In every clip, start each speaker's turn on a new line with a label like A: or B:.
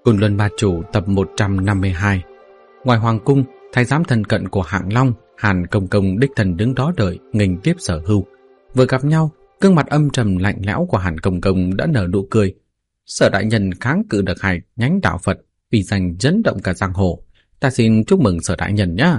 A: Côn Luân Ma Chủ tập 152. Ngoài hoàng cung, thái giám thân cận của Hạng Long, Hàn Công Công đích thân đứng đó đợi nghênh tiếp Sở Hưu. Vừa gặp nhau, gương mặt âm trầm lạnh lẽo của Hàn Công Công đã nở nụ cười. Sở đại nhân kháng cự được hai nhánh đạo Phật, vì danh chấn động cả giang hồ. Ta xin chúc mừng Sở đại nhân nhá.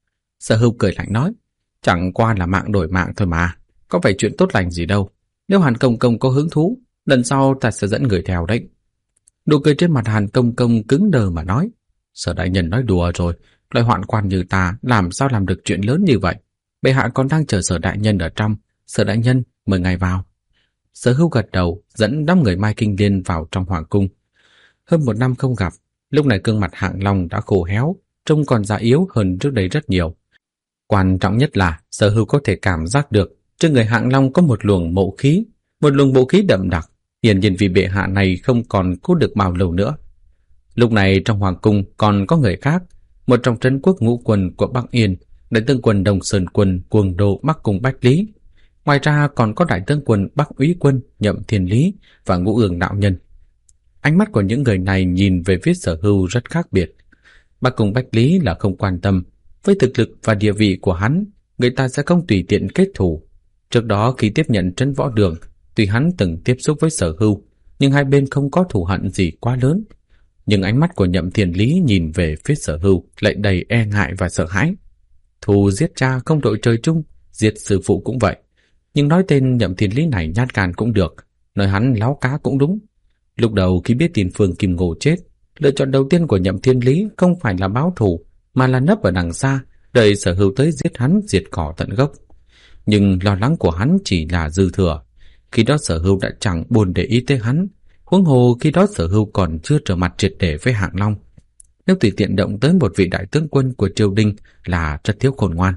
A: Sở Hưu cười lạnh nói, chẳng qua là mạng đổi mạng thôi mà, có phải chuyện tốt lành gì đâu. Nếu Hàn Công Công có hứng thú, lần sau ta sẽ dẫn người theo đấy. Nụ cười trên mặt Hàn Công Công cứng đờ mà nói, Sở đại nhân nói đùa rồi, loại hoạn quan như ta làm sao làm được chuyện lớn như vậy. Bệ hạ còn đang chờ Sở đại nhân ở trong. Sở đại nhân mời ngài vào. Sở Hưu gật đầu, dẫn đám người Mai Kinh Liên vào trong hoàng cung. Hơn một năm không gặp, lúc này gương mặt Hạng Long đã khô héo, trông còn già yếu hơn trước đây rất nhiều. Quan trọng nhất là Sở Hưu có thể cảm giác được trên người Hạng Long có một luồng mộ khí, một luồng bộ khí đậm đặc, hiển nhiên vì bệ hạ này không còn cố được bao lâu nữa. Lúc này trong hoàng cung còn có người khác, một trong trấn quốc ngũ quân của Bắc Yên, đại tướng quân Đông Sơn quân Cuồng Đô Bắc Cung Bách Lý. Ngoài ra còn có đại tướng quân Bắc Úy quân Nhậm Thiên Lý và Ngũ Ương đạo nhân. Ánh mắt của những người này nhìn về phía Sở Hưu rất khác biệt. Bắc Cung Bách Lý là không quan tâm, với thực lực và địa vị của hắn, người ta sẽ không tùy tiện kết thù. Trước đó khi tiếp nhận trấn võ đường, tuy hắn từng tiếp xúc với Sở Hưu, nhưng hai bên không có thù hận gì quá lớn. Nhưng ánh mắt của Nhậm Thiên Lý nhìn về phía Sở Hưu lại đầy e ngại và sợ hãi. Thù giết cha không đội trời chung, giết sư phụ cũng vậy. Nhưng nói tên Nhậm Thiên Lý này nhát gan cũng được, nói hắn láo cá cũng đúng. Lúc đầu khi biết tin Phương Kim Ngô chết, lựa chọn đầu tiên của Nhậm Thiên Lý không phải là báo thù, mà là nấp ở đằng xa, đợi Sở Hưu tới giết hắn diệt cỏ tận gốc. Nhưng lo lắng của hắn chỉ là dư thừa. Khi đó Sở Hưu đã chẳng buồn để ý tới hắn, huống hồ khi đó Sở Hưu còn chưa trở mặt triệt để với Hạng Long. Nếu tùy tiện động tới một vị đại tướng quân của triều đình là rất thiếu khôn ngoan.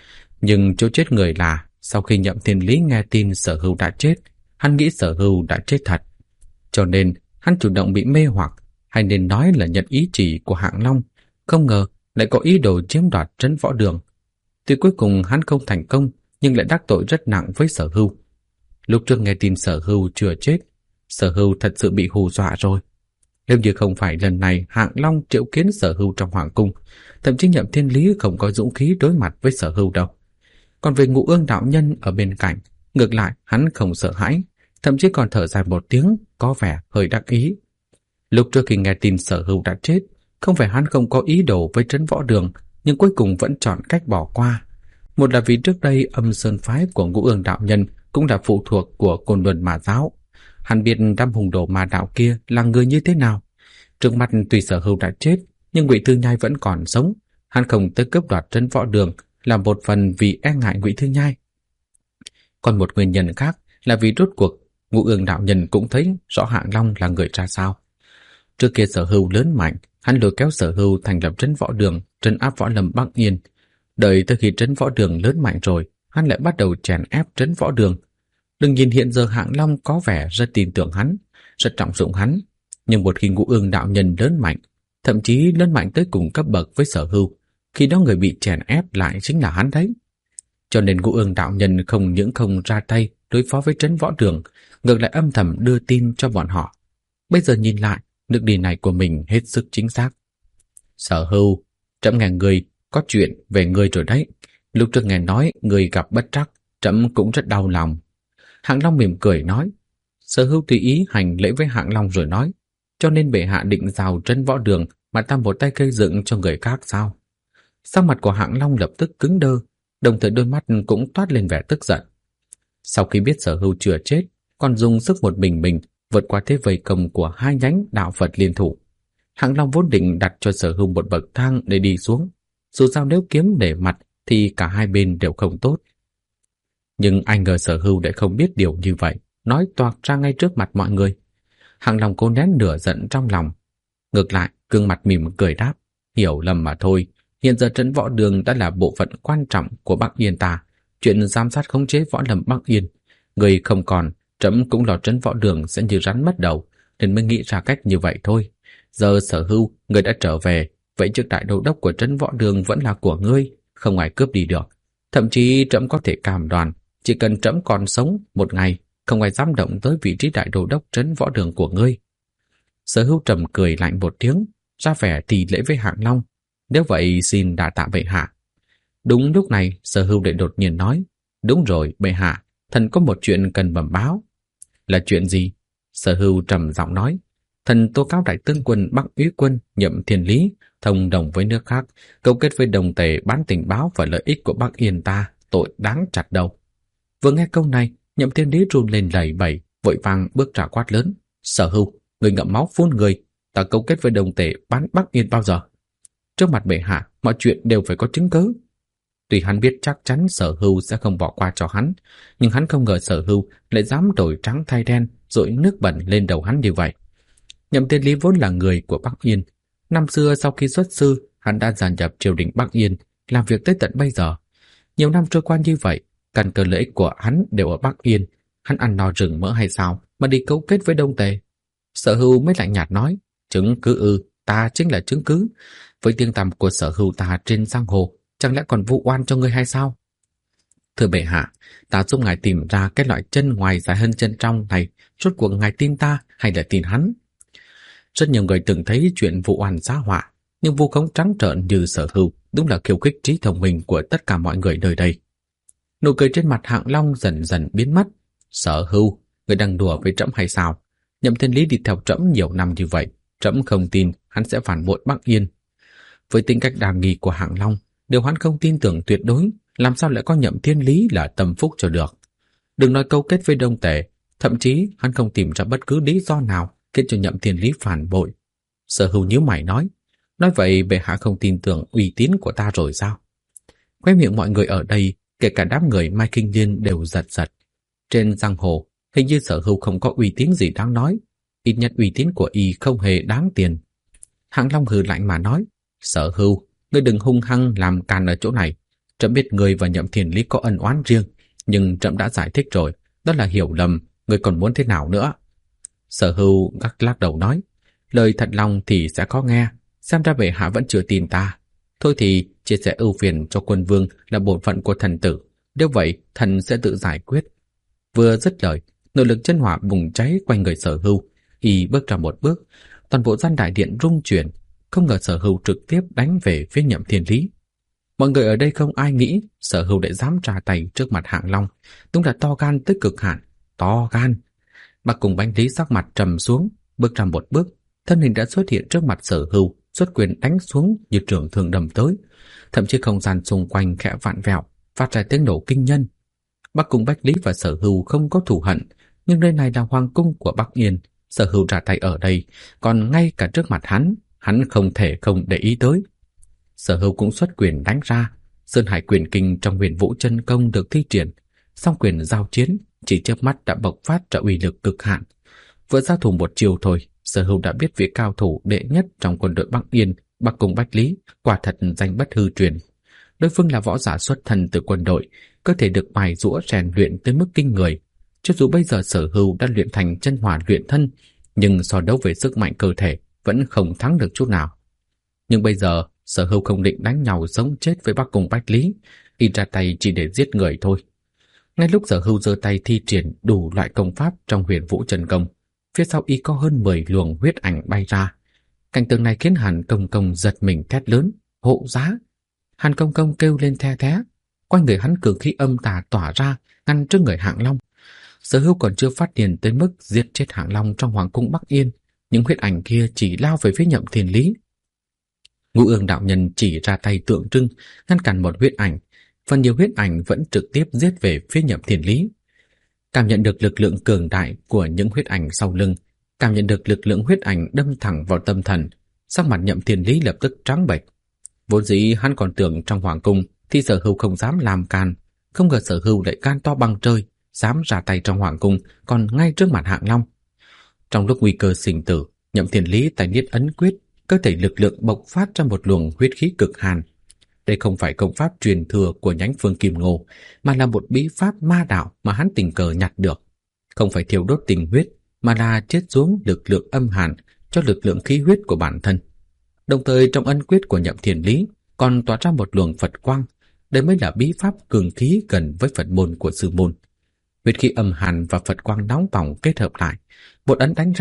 A: Nhưng chỗ chết người là sau khi Nhậm Thiên Lý nghe tin Sở Hưu đã chết, hắn nghĩ Sở Hưu đã chết thật. Cho nên hắn chủ động bị mê hoặc, hay nên nói là nhận ý chỉ của Hạng Long, không ngờ lại có ý đồ chiếm đoạt trấn võ đường. Tuy cuối cùng hắn không thành công, nhưng lại đắc tội rất nặng với Sở Hưu. Lúc trước nghe tin Sở Hưu chưa chết, Sở Hưu thật sự bị hù dọa rồi. Nếu như không phải lần này Hạng Long triệu kiến Sở Hưu trong hoàng cung, thậm chí Nhậm Thiên Lý không có dũng khí đối mặt với Sở Hưu đâu. Còn về Ngũ Ương đạo nhân ở bên cạnh, ngược lại hắn không sợ hãi, thậm chí còn thở dài một tiếng, có vẻ hơi đắc ý. Lúc trước khi nghe tin Sở Hưu đã chết, không phải hắn không có ý đồ với trấn võ đường, nhưng cuối cùng vẫn chọn cách bỏ qua. Một là vì trước đây Âm Sơn phái của Ngũ Ương đạo nhân cũng là phụ thuộc của Côn Luân Ma giáo. Hắn biết đám hùng đồ ma đạo kia là người như thế nào. Trước mặt tuy Sở Hưu đã chết, nhưng Ngụy Thư Nhai vẫn còn sống. Hắn không tới cướp đoạt trấn võ đường là một phần vì e ngại Ngụy Thư Nhai. Còn một nguyên nhân khác là vì rốt cuộc Ngũ Ương đạo nhân cũng thấy rõ Hạng Long là người ra sao. Trước kia Sở Hưu lớn mạnh, hắn lôi kéo Sở Hưu thành lập trấn võ đường, trấn áp võ lâm Bắc Yên. Đợi tới khi trấn võ đường lớn mạnh rồi, hắn lại bắt đầu chèn ép trấn võ đường. Đừng nhìn hiện giờ Hạng Long có vẻ rất tin tưởng hắn, rất trọng dụng hắn, nhưng một khi Ngũ Ương đạo nhân lớn mạnh, thậm chí lớn mạnh tới cùng cấp bậc với Sở Hưu, khi đó người bị chèn ép lại chính là hắn đấy. Cho nên Ngũ Ương đạo nhân không những không ra tay đối phó với trấn võ đường, ngược lại âm thầm đưa tin cho bọn họ. Bây giờ nhìn lại, nước đi này của mình hết sức chính xác. Sở Hưu, trẫm nghe người có chuyện về người rồi đấy. Lúc trước nghe nói người gặp bất trắc, trẫm cũng rất đau lòng. Hạng Long mỉm cười nói. Sở Hưu tùy ý hành lễ với Hạng Long rồi nói, cho nên bệ hạ định giao trấn võ đường mà ta một tay gây dựng cho người khác sao? Sắc mặt của Hạng Long lập tức cứng đơ, đồng thời đôi mắt cũng toát lên vẻ tức giận. Sau khi biết Sở Hưu chưa chết, còn dùng sức một mình vượt qua thế vây công của hai nhánh đạo Phật liên thủ, Hạng Long vốn định đặt cho Sở Hưu một bậc thang để đi xuống. Dù sao nếu kiếm để mặt thì cả hai bên đều không tốt. Nhưng ai ngờ Sở Hưu lại không biết điều như vậy, nói toạc ra ngay trước mặt mọi người. Hạng Long cố nén nửa giận trong lòng. Ngược lại, gương mặt mỉm cười đáp, hiểu lầm mà thôi. Hiện giờ trấn võ đường đã là bộ phận quan trọng của Bắc Yên ta. Chuyện giám sát khống chế võ lâm Bắc Yên, người không còn, trẫm cũng lo trấn võ đường sẽ như rắn mất đầu, nên mới nghĩ ra cách như vậy thôi. Giờ Sở Hưu, người đã trở về, vậy chức đại đô đốc của trấn võ đường vẫn là của ngươi, không ai cướp đi được. Thậm chí trẫm có thể cam đoan, chỉ cần trẫm còn sống một ngày, không ai dám động tới vị trí đại đô đốc trấn võ đường của ngươi. Sở Hưu trầm cười lạnh một tiếng, ra vẻ thì lễ với Hạng Long. Nếu vậy xin đa tạ bệ hạ. Đúng lúc này, Sở Hưu lại đột nhiên nói, đúng rồi bệ hạ, thần có một chuyện cần bẩm báo. Là chuyện gì? Sở Hưu trầm giọng nói, thần tố cáo đại tướng quân Bắc Úy quân Nhậm Thiên Lý thông đồng với nước khác, cấu kết với đồng tề bán tình báo và lợi ích của Bắc Yên ta, tội đáng chặt đầu. Vừa nghe câu này, Nhậm Thiên Lý run lên lẩy bẩy, vội vàng bước ra quát lớn, Sở Hưu, người ngậm máu phun người, ta cấu kết với đồng tề bán Bắc Yên bao giờ? Trước mặt bệ hạ, mọi chuyện đều phải có chứng cứ. Tuy hắn biết chắc chắn Sở Hưu sẽ không bỏ qua cho hắn, nhưng hắn không ngờ Sở Hưu lại dám đổi trắng thay đen, dội nước bẩn lên đầu hắn như vậy. Nhậm Thiên Lý vốn là người của Bắc Yên. Năm xưa sau khi xuất sư, hắn đã gia nhập triều đình Bắc Yên, làm việc tới tận bây giờ. Nhiều năm trôi qua như vậy, căn cơ lợi ích của hắn đều ở Bắc Yên. Hắn ăn no rừng mỡ hay sao mà đi cấu kết với Đông Tề? Sở Hưu mới lạnh nhạt nói, chứng cứ ư, ta chính là chứng cứ. Với tiếng tăm của Sở Hưu ta trên giang hồ, chẳng lẽ còn vụ oan cho ngươi hay sao? Thưa bệ hạ, ta giúp ngài tìm ra cái loại chân ngoài dài hơn chân trong này, rốt cuộc ngài tin ta hay là tin hắn? Rất nhiều người từng thấy chuyện vụ oan giá họa, nhưng vu khống trắng trợn như Sở Hưu đúng là khiêu khích trí thông minh của tất cả mọi người nơi đây. Nụ cười trên mặt Hạng Long dần dần biến mất. Sở Hưu, người đang đùa với trẫm hay sao? Nhậm Thiên Lý đi theo trẫm nhiều năm như vậy, trẫm không tin hắn sẽ phản bội Bắc Yên. Với tính cách đa nghi của Hạng Long, điều hắn không tin tưởng tuyệt đối, làm sao lại có Nhậm Thiên Lý là tâm phúc cho được? Đừng nói câu kết với Đông Tề, thậm chí hắn không tìm ra bất cứ lý do nào khiến cho Nhậm Thiên Lý phản bội. Sở Hưu nhíu mày nói vậy bệ hạ không tin tưởng uy tín của ta rồi sao? Khóe miệng mọi người ở đây, kể cả đám người Mai Kinh Liên đều giật giật. Trên giang hồ, hình như Sở Hưu không có uy tín gì đáng nói, ít nhất uy tín của y không hề đáng tiền. Hạng Long hừ lạnh mà nói, Sở Hưu, ngươi đừng hung hăng làm càn ở chỗ này. Trẫm biết ngươi và Nhậm Thiên Lý có ân oán riêng, nhưng trẫm đã giải thích rồi, đó là hiểu lầm, ngươi còn muốn thế nào nữa? Sở Hưu lắc đầu nói, lời thật lòng thì sẽ có nghe, xem ra bệ hạ vẫn chưa tin ta. Thôi thì chia sẻ ưu phiền cho quân vương là bổn phận của thần tử, nếu vậy thần sẽ tự giải quyết. Vừa dứt lời, nội lực chân hỏa bùng cháy quanh người Sở Hưu, y bước ra một bước, toàn bộ gian đại điện rung chuyển, không ngờ Sở Hưu trực tiếp đánh về phía Nhậm Thiên Lý. Mọi người ở đây không ai nghĩ Sở Hưu lại dám ra tay trước mặt Hạng Long, đúng là to gan tới cực hạn, to gan. Bắc Cung Bách Lý sắc mặt trầm xuống, bước ra một bước, thân hình đã xuất hiện trước mặt Sở Hưu, xuất quyền đánh xuống như trường thương đâm tới, thậm chí không gian xung quanh khẽ vặn vẹo, phát ra tiếng nổ kinh nhân. Bắc Cung Bách Lý và Sở Hưu không có thù hận, nhưng nơi này là hoàng cung của Bắc Yên, Sở Hưu ra tay ở đây, còn ngay cả trước mặt hắn không thể không để ý tới. Sở Hưu cũng xuất quyền đánh ra, Sơn Hải quyền kinh trong Huyền Vũ chân công được thi triển, song quyền giao chiến chỉ chớp mắt đã bộc phát ra uy lực cực hạn. Vừa giao thủ một chiều thôi, Sở Hưu đã biết vị cao thủ đệ nhất trong quân đội Bắc Yên, Bắc Cung Bách Lý, quả thật danh bất hư truyền. Đối phương là võ giả xuất thân từ quân đội, cơ thể được mài giũa rèn luyện tới mức kinh người. Cho dù bây giờ Sở Hưu đã luyện thành chân hỏa luyện thân, nhưng so đấu về sức mạnh cơ thể vẫn không thắng được chút nào. Nhưng bây giờ Sở Hưu không định đánh nhau sống chết với Bắc Cung Bách Lý, y ra tay chỉ để giết người thôi. Ngay lúc Sở Hưu giơ tay thi triển đủ loại công pháp trong Huyền Vũ chân công, phía sau y có hơn 10 luồng huyết ảnh bay ra. Cảnh tượng này khiến Hàn Công Công giật mình thét lớn, hộ giá. Hàn Công Công kêu lên the thé, quanh người hắn cường khí âm tà tỏa ra, ngăn trước người Hạng Long. Sở Hưu còn chưa phát điên tới mức giết chết Hạng Long trong hoàng cung Bắc Yên, những huyết ảnh kia chỉ lao về phía Nhậm Thiên Lý. Ngũ Ương đạo nhân chỉ ra tay tượng trưng ngăn cản một huyết ảnh, phần nhiều huyết ảnh vẫn trực tiếp giết về phía Nhậm Thiên Lý. Cảm nhận được lực lượng cường đại của những huyết ảnh sau lưng, cảm nhận được lực lượng huyết ảnh đâm thẳng vào tâm thần, sắc mặt Nhậm Thiên Lý lập tức trắng bệch. Vốn dĩ hắn còn tưởng trong hoàng cung thì Sở Hưu không dám làm can, không ngờ Sở Hưu lại gan to bằng trời, dám ra tay trong hoàng cung, còn ngay trước mặt Hạng Long. Trong lúc nguy cơ sinh tử, Nhậm Thiên Lý tay niết ấn quyết, cơ thể lực lượng bộc phát ra một luồng huyết khí cực hàn. Đây không phải công pháp truyền thừa của nhánh Phương Kim Ngô, mà là một bí pháp ma đạo mà hắn tình cờ nhặt được. Không phải thiêu đốt tình huyết, mà là chết xuống lực lượng âm hàn cho lực lượng khí huyết của bản thân. Đồng thời trong ấn quyết của Nhậm Thiên Lý còn tỏa ra một luồng Phật quang, đây mới là bí pháp cường khí gần với Phật môn của sư môn. Huyết khí âm hàn và Phật quang nóng bỏng kết hợp lại, một ấn đánh ra,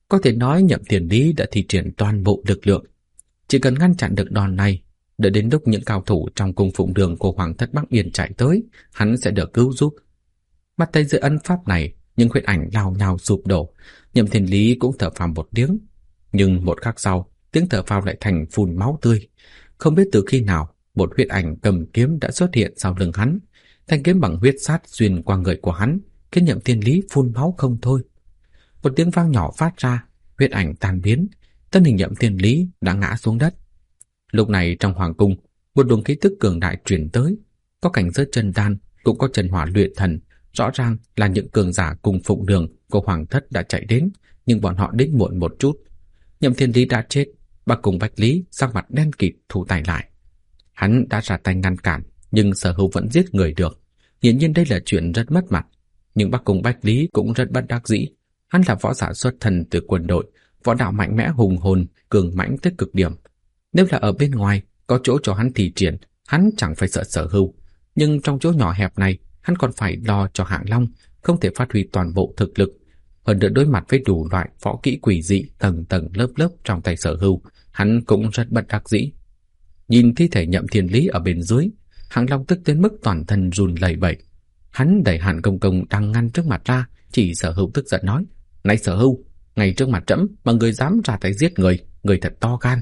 A: Có thể nói Nhậm Tiền Lý đã thi triển toàn bộ lực lượng. Chỉ cần ngăn chặn được đòn này, đợi đến lúc những cao thủ trong cung phụng đường của Hoàng thất Bắc Yên chạy tới, hắn sẽ được cứu giúp. Mặt tay dưới ân pháp này, những huyết ảnh lao nhào sụp đổ. Nhậm Thiên Lý cũng thở phào một tiếng, nhưng một khắc sau, tiếng thở phào lại thành phun máu tươi. Không biết từ khi nào, một huyết ảnh cầm kiếm đã xuất hiện sau lưng hắn. Thanh kiếm bằng huyết sát xuyên qua người của hắn, khiến Nhậm Thiên Lý phun máu không thôi. Một tiếng vang nhỏ phát ra, huyết ảnh tan biến, thân hình Nhậm Thiên Lý đã ngã xuống đất. Lúc này trong hoàng cung, một luồng khí tức cường đại truyền tới, có cảnh giới chân đan, cũng có chân hỏa luyện thần, rõ ràng là những cường giả cùng phụng đường của hoàng thất đã chạy đến, nhưng bọn họ đến muộn một chút. Nhậm Thiên Lý đã chết, Bắc Cung Bách Lý sắc mặt đen kịt thu tay lại. Hắn đã ra tay ngăn cản, nhưng Sở Hưu vẫn giết người được. Hiển nhiên đây là chuyện rất mất mặt, nhưng Bắc Cung Bách Lý cũng rất bất đắc dĩ. Hắn là võ giả xuất thân từ quân đội, võ đạo mạnh mẽ hùng hồn, cường mãnh tới cực điểm. Nếu là ở bên ngoài, có chỗ cho hắn thi triển, hắn chẳng phải sợ Sở Hưu. Nhưng trong chỗ nhỏ hẹp này, hắn còn phải lo cho Hạng Long, không thể phát huy toàn bộ thực lực. Hơn nữa đối mặt với đủ loại võ kỹ quỷ dị tầng tầng lớp lớp trong tay Sở Hưu, hắn cũng rất bất đắc dĩ. Nhìn thi thể Nhậm Thiên Lý ở bên dưới, Hạng Long tức đến mức toàn thân run lẩy bẩy. Hắn đẩy Hàn Công Công đang ngăn trước mặt ra, chỉ Sở Hưu tức giận nói: "Này Sở Hưu, ngay trước mặt trẫm mà người dám ra tay giết người thật to gan."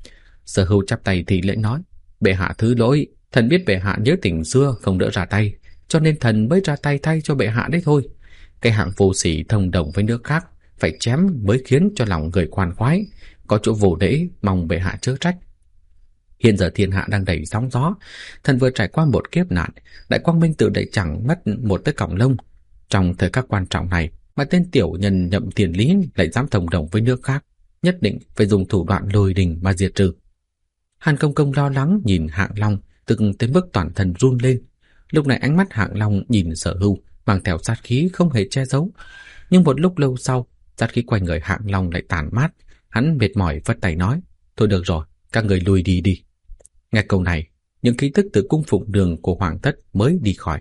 A: Sở Hưu chắp tay thì lễ nói: "Bệ hạ thứ lỗi, thần biết bệ hạ nhớ tình xưa không đỡ ra tay, cho nên thần mới ra tay thay cho bệ hạ đấy thôi. Cái hạng vô sỉ thông đồng với nước khác, phải chém mới khiến cho lòng người khoan khoái, có chỗ vô lễ, mong bệ hạ chớ trách. Hiện giờ thiên hạ đang đầy sóng gió, thần vừa trải qua một kiếp nạn, đại quang minh tự đại chẳng mất một tấc cọng lông. Trong thời khắc quan trọng này mà tên tiểu nhân Nhậm Thiên Lý lại dám thông đồng với nước khác, nhất định phải dùng thủ đoạn lôi đình mà diệt trừ." Hàn Công Công lo lắng nhìn Hạng Long, từng tới mức toàn thân run lên. Lúc này ánh mắt Hạng Long nhìn Sở Hưu mang theo sát khí không hề che giấu. Nhưng một lúc lâu sau, sát khí quanh người Hạng Long lại tàn mát. Hắn mệt mỏi vất tay nói: "Thôi được rồi, các người lui đi đi." Nghe câu này, những khí tức từ cung phụng đường của hoàng thất mới đi khỏi.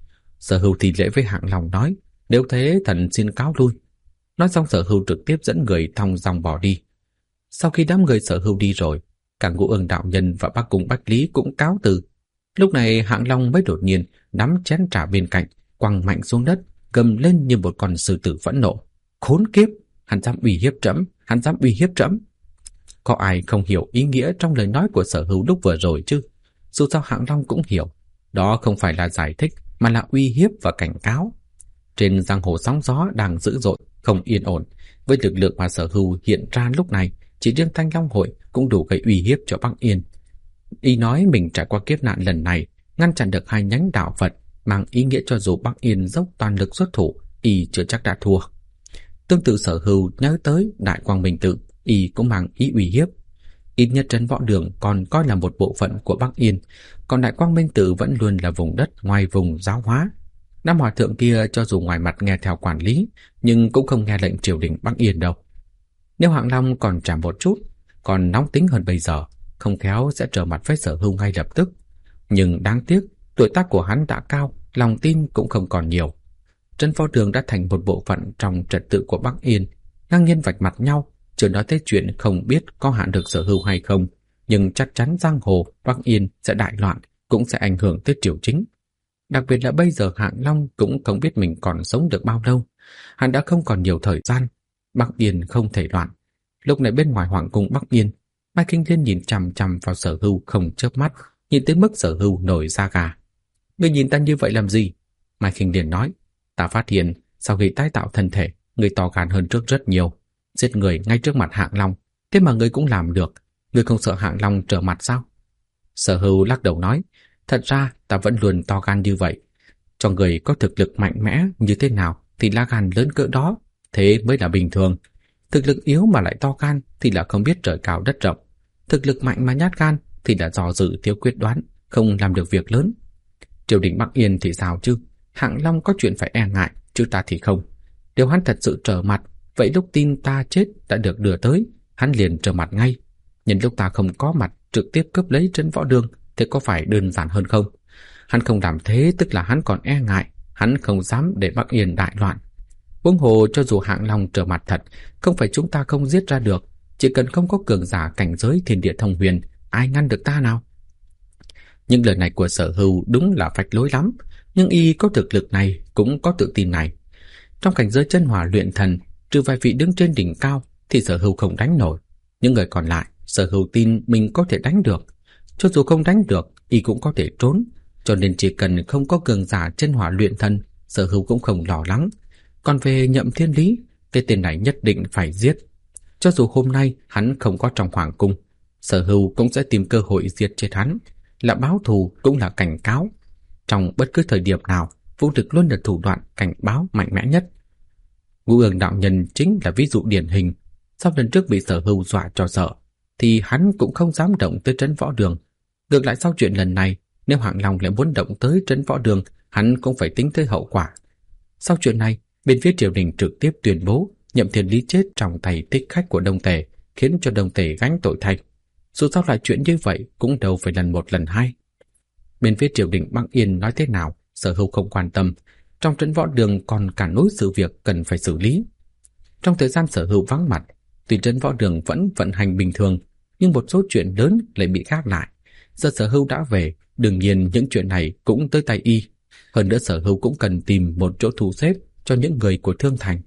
A: Sở Hưu thì lễ với Hạng Long nói: "Nếu thế thần xin cáo lui." Nói xong Sở Hưu trực tiếp dẫn người thong dong bỏ đi. Sau khi đám người Sở Hưu đi rồi, cả Ngũ Ưng đạo nhân và Bắc Cung Bách Lý cũng cáo từ. Lúc này Hạng Long mới đột nhiên nắm chén trà bên cạnh, quăng mạnh xuống đất, gầm lên như một con sư tử phẫn nộ: "Khốn kiếp, hắn dám uy hiếp trẫm, hắn dám uy hiếp trẫm!" Có ai không hiểu ý nghĩa trong lời nói của Sở Hưu lúc vừa rồi chứ? Dù sao Hạng Long cũng hiểu, đó không phải là giải thích mà là uy hiếp và cảnh cáo. Trên giang hồ sóng gió đang dữ dội, không yên ổn, với lực lượng mà Sở Hưu hiện ra lúc này, chỉ riêng Thanh Long hội cũng đủ gây uy hiếp cho Bắc Yên. Y nói mình trải qua kiếp nạn lần này, ngăn chặn được 2 nhánh đạo Phật, mang ý nghĩa cho dù Bắc Yên dốc toàn lực xuất thủ, Y chưa chắc đã thua. Tương tự Sở Hưu nhớ tới Đại Quang Minh Tự, Y cũng mang ý uy hiếp. Ít nhất Trấn Võ Đường còn coi là một bộ phận của Bắc Yên, còn Đại Quang Minh Tự vẫn luôn là vùng đất ngoài vùng giáo hóa. Nam hòa thượng kia cho dù ngoài mặt nghe theo quản lý, nhưng cũng không nghe lệnh triều đình Bắc Yên đâu. Nếu Hạng Long còn chả một chút, còn nóng tính hơn bây giờ, không khéo sẽ trở mặt với Sở Hưu ngay lập tức. Nhưng đáng tiếc, tuổi tác của hắn đã cao, lòng tin cũng không còn nhiều. Trấn Võ Đường đã thành một bộ phận trong trật tự của Bắc Yên, ngang nhiên vạch mặt nhau, chưa nói tới chuyện không biết có hạn được Sở Hưu hay không, nhưng chắc chắn giang hồ Bắc Yên sẽ đại loạn, cũng sẽ ảnh hưởng tới triều chính. Đặc biệt là bây giờ Hạng Long cũng không biết mình còn sống được bao lâu, hắn đã không còn nhiều thời gian. Bắc Yên không thể loạn. Lúc này bên ngoài hoàng cung Bắc Yên, Mai Kinh Thiên nhìn chằm chằm vào Sở Hưu không chớp mắt, nhìn tới mức Sở Hưu nổi da gà. "Ngươi nhìn ta như vậy làm gì?" Mai Kinh Thiên nói: "Ta phát hiện sau khi tái tạo thân thể, ngươi to gan hơn trước rất nhiều, giết người ngay trước mặt Hạng Long, thế mà ngươi cũng làm được. Ngươi không sợ Hạng Long trở mặt sao?" Sở Hưu lắc đầu nói: "Thật ra ta vẫn luôn to gan như vậy. Cho người có thực lực mạnh mẽ như thế nào thì lá gan lớn cỡ đó, thế mới là bình thường. Thực lực yếu mà lại to gan thì là không biết trời cao đất rộng. Thực lực mạnh mà nhát gan thì là do dự thiếu quyết đoán, không làm được việc lớn. Triều đình Bắc Yên thì sao chứ? Hạng Long có chuyện phải e ngại, chứ ta thì không. Nếu hắn thật sự trở mặt, vậy lúc tin ta chết đã được đưa tới, hắn liền trở mặt ngay. Nhân lúc ta không có mặt trực tiếp cướp lấy Trấn Võ Đường, thế có phải đơn giản hơn không? Hắn không làm thế tức là hắn còn e ngại, hắn không dám để Bắc Yên đại loạn. Huống hồ cho dù Hạng Long trở mặt thật, không phải chúng ta không giết ra được, chỉ cần không có cường giả cảnh giới thiên địa thông huyền, ai ngăn được ta nào? Những lời này của Sở Hưu đúng là phách lối lắm, nhưng y có thực lực này, cũng có tự tin này. Trong cảnh giới chân hỏa luyện thần, trừ vài vị đứng trên đỉnh cao thì Sở Hưu không đánh nổi. Những người còn lại, Sở Hưu tin mình có thể đánh được. Cho dù không đánh được, y cũng có thể trốn. Cho nên chỉ cần không có cường giả chân hỏa luyện thần, Sở Hưu cũng không lo lắng. Còn về Nhậm Thiên Lý, cái tên này nhất định phải giết. Cho dù hôm nay hắn không có trong hoàng cung, Sở Hưu cũng sẽ tìm cơ hội giết chết hắn. Là báo thù cũng là cảnh cáo. Trong bất cứ thời điểm nào, vũ lực luôn là thủ đoạn cảnh báo mạnh mẽ nhất. Ngũ Ương đạo nhân chính là ví dụ điển hình. Sau lần trước bị Sở Hưu dọa cho sợ, thì hắn cũng không dám động tới trấn võ đường. Ngược lại sau chuyện lần này, nếu Hạng Long lại muốn động tới trấn võ đường, hắn cũng phải tính tới hậu quả. Sau chuyện này, bên phía triều đình trực tiếp tuyên bố Nhậm Thiên Lý chết trong tay thích khách của Đông Tề, khiến cho Đông Tề gánh tội thay. Dù sao lại chuyện như vậy cũng đâu phải lần một lần hai. Bên phía triều đình Bắc Yên nói thế nào, Sở Hưu không quan tâm. Trong trấn võ đường còn cả núi sự việc cần phải xử lý. Trong thời gian Sở Hưu vắng mặt, tuy trấn võ đường vẫn vận hành bình thường, nhưng một số chuyện lớn lại bị gác lại. Giờ Sở Hưu đã về, đương nhiên những chuyện này cũng tới tay y. Hơn nữa Sở Hưu cũng cần tìm một chỗ thu xếp cho những người của Thương Thành.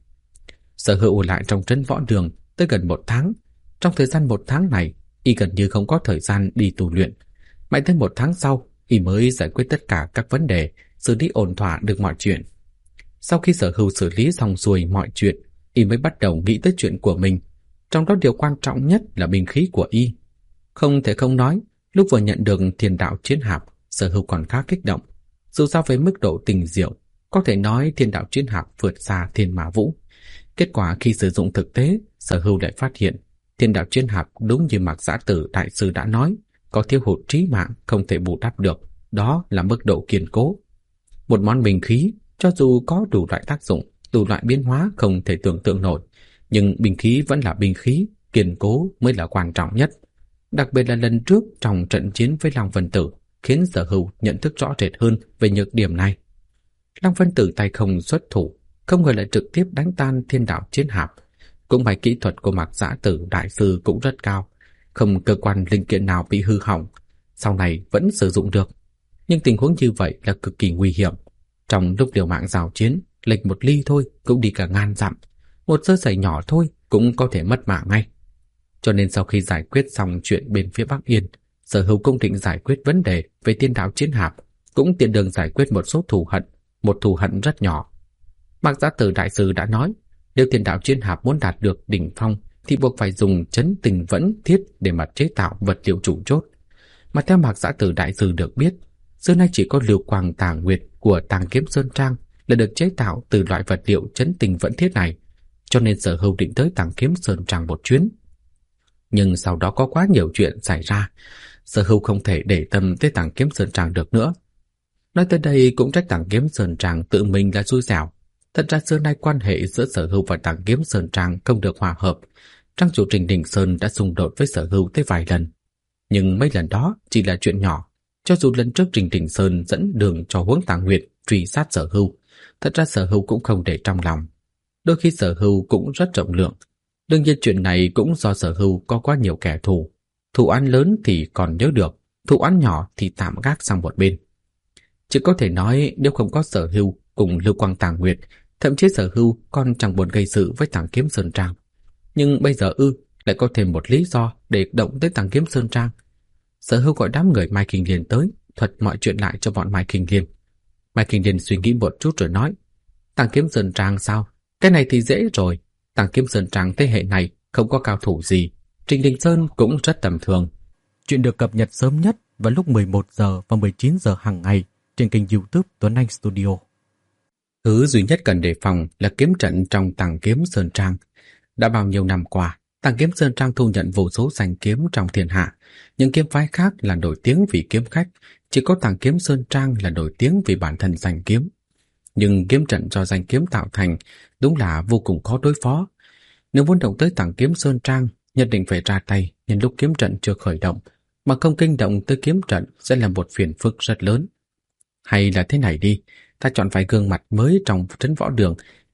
A: Sở Hưu ở lại trong trấn võ đường tới gần 1 tháng. Trong thời gian 1 tháng này, y gần như không có thời gian đi tu luyện. Mãi tới 1 tháng sau, y mới giải quyết tất cả các vấn đề, xử lý ổn thỏa được mọi chuyện. Sau khi Sở Hưu xử lý xong xuôi mọi chuyện, y mới bắt đầu nghĩ tới chuyện của mình. Trong đó điều quan trọng nhất là binh khí của y. Không thể không nói, lúc vừa nhận được Thiên Đạo Chiến Hạp, Sở Hưu còn khá kích động. Dù sao với mức độ tình diệu, có thể nói Thiên Đạo Chiến Hạp vượt xa Thiên Mã Vũ. Kết quả khi sử dụng thực tế, Sở Hưu lại phát hiện Thiên Đạo Chiến Hạp đúng như Mạc Giã Tử đại sư đã nói, có thiếu hụt trí mạng không thể bù đắp được, đó là mức độ kiên cố. Một món binh khí, cho dù có đủ loại tác dụng, đủ loại biến hóa không thể tưởng tượng nổi, nhưng binh khí vẫn là binh khí, kiên cố mới là quan trọng nhất. Đặc biệt là lần trước trong trận chiến với Lăng Vân Tử, khiến Sở Hưu nhận thức rõ rệt hơn về nhược điểm này. Lăng Vân Tử tay không xuất thủ, không ngờ lại trực tiếp đánh tan Thiên Đạo Chiến Hạp. Cũng may kỹ thuật của Mạc Giã Tử đại sư cũng rất cao, không cơ quan linh kiện nào bị hư hỏng, sau này vẫn sử dụng được. Nhưng tình huống như vậy là cực kỳ nguy hiểm. Trong lúc liều mạng giao chiến, lệch một ly thôi cũng đi cả ngàn dặm, một sơ sẩy nhỏ thôi cũng có thể mất mạng ngay. Cho nên sau khi giải quyết xong chuyện bên phía Bắc Yên, Sở Hưu cũng định giải quyết vấn đề về Thiên Đạo Chiến Hạp, cũng tiện đường giải quyết một số thù hận, một thù hận rất nhỏ. Mạc Giã Tử đại sư đã nói, nếu Thiên Đạo Chiến Hạp muốn đạt được đỉnh phong thì buộc phải dùng Chấn Tình Vẫn Thiết để mà chế tạo vật liệu chủ chốt. Mà theo Mạc Giã Tử đại sư được biết, xưa nay chỉ có Lưu Quang Tà Nguyệt của Tàng Kiếm Sơn Trang là được chế tạo từ loại vật liệu Chấn Tình Vẫn Thiết này, cho nên Sở Hưu định tới Tàng Kiếm Sơn Trang một chuyến. Nhưng sau đó có quá nhiều chuyện xảy ra, Sở Hưu không thể để tâm tới Tàng Kiếm Sơn Trang được nữa. Nói tới đây cũng trách Tàng Kiếm Sơn Trang tự mình là xui xẻo. Thật ra xưa nay quan hệ giữa Sở Hưu và Tàng Kiếm Sơn Trang không được hòa hợp. Trang chủ Trình Đình Sơn đã xung đột với Sở Hưu tới vài lần, nhưng mấy lần đó chỉ là chuyện nhỏ. Cho dù lần trước Trình Đình Sơn dẫn đường cho Huống Tà Nguyệt truy sát Sở Hưu, thật ra Sở Hưu cũng không để trong lòng. Đôi khi Sở Hưu cũng rất rộng lượng. Đương nhiên chuyện này cũng do Sở Hưu có quá nhiều kẻ thù. Thù oán lớn thì còn nhớ được, thù oán nhỏ thì tạm gác sang một bên. Chỉ có thể nói nếu không có Sở Hưu cùng Lưu Quang Tà Nguyệt, thậm chí Sở Hưu còn chẳng buồn gây sự với Tàng Kiếm Sơn Trang. Nhưng bây giờ lại có thêm một lý do để động tới Tàng Kiếm Sơn Trang. Sở Hưu gọi đám người Mai Kinh Liên tới, thuật mọi chuyện lại cho bọn Mai Kinh Liên. Mai Kinh Liên suy nghĩ một chút rồi nói, Tàng Kiếm Sơn Trang sao? Cái này thì dễ rồi. Tàng Kiếm Sơn Trang thế hệ này không có cao thủ gì. Trình Đình Sơn cũng rất tầm thường. Chuyện được cập nhật sớm nhất vào lúc 11 giờ và 19 giờ hàng ngày trên kênh YouTube Tuấn Anh Studio. Thứ duy nhất cần đề phòng là kiếm trận trong Tàng Kiếm Sơn Trang. Đã bao nhiêu năm qua, Tàng Kiếm Sơn Trang thu nhận vô số danh kiếm trong thiên hạ. Những kiếm phái khác là nổi tiếng vì kiếm khách, chỉ có Tàng Kiếm Sơn Trang là nổi tiếng vì bản thân danh kiếm. Nhưng kiếm trận do danh kiếm tạo thành đúng là vô cùng khó đối phó. Nếu muốn động tới Tàng Kiếm Sơn Trang, nhất định phải ra tay nhân lúc kiếm trận chưa khởi động, mà không kinh động tới kiếm trận sẽ là một phiền phức rất lớn. Hay là thế này đi, ta chọn vài gương mặt mới trong trấn võ đường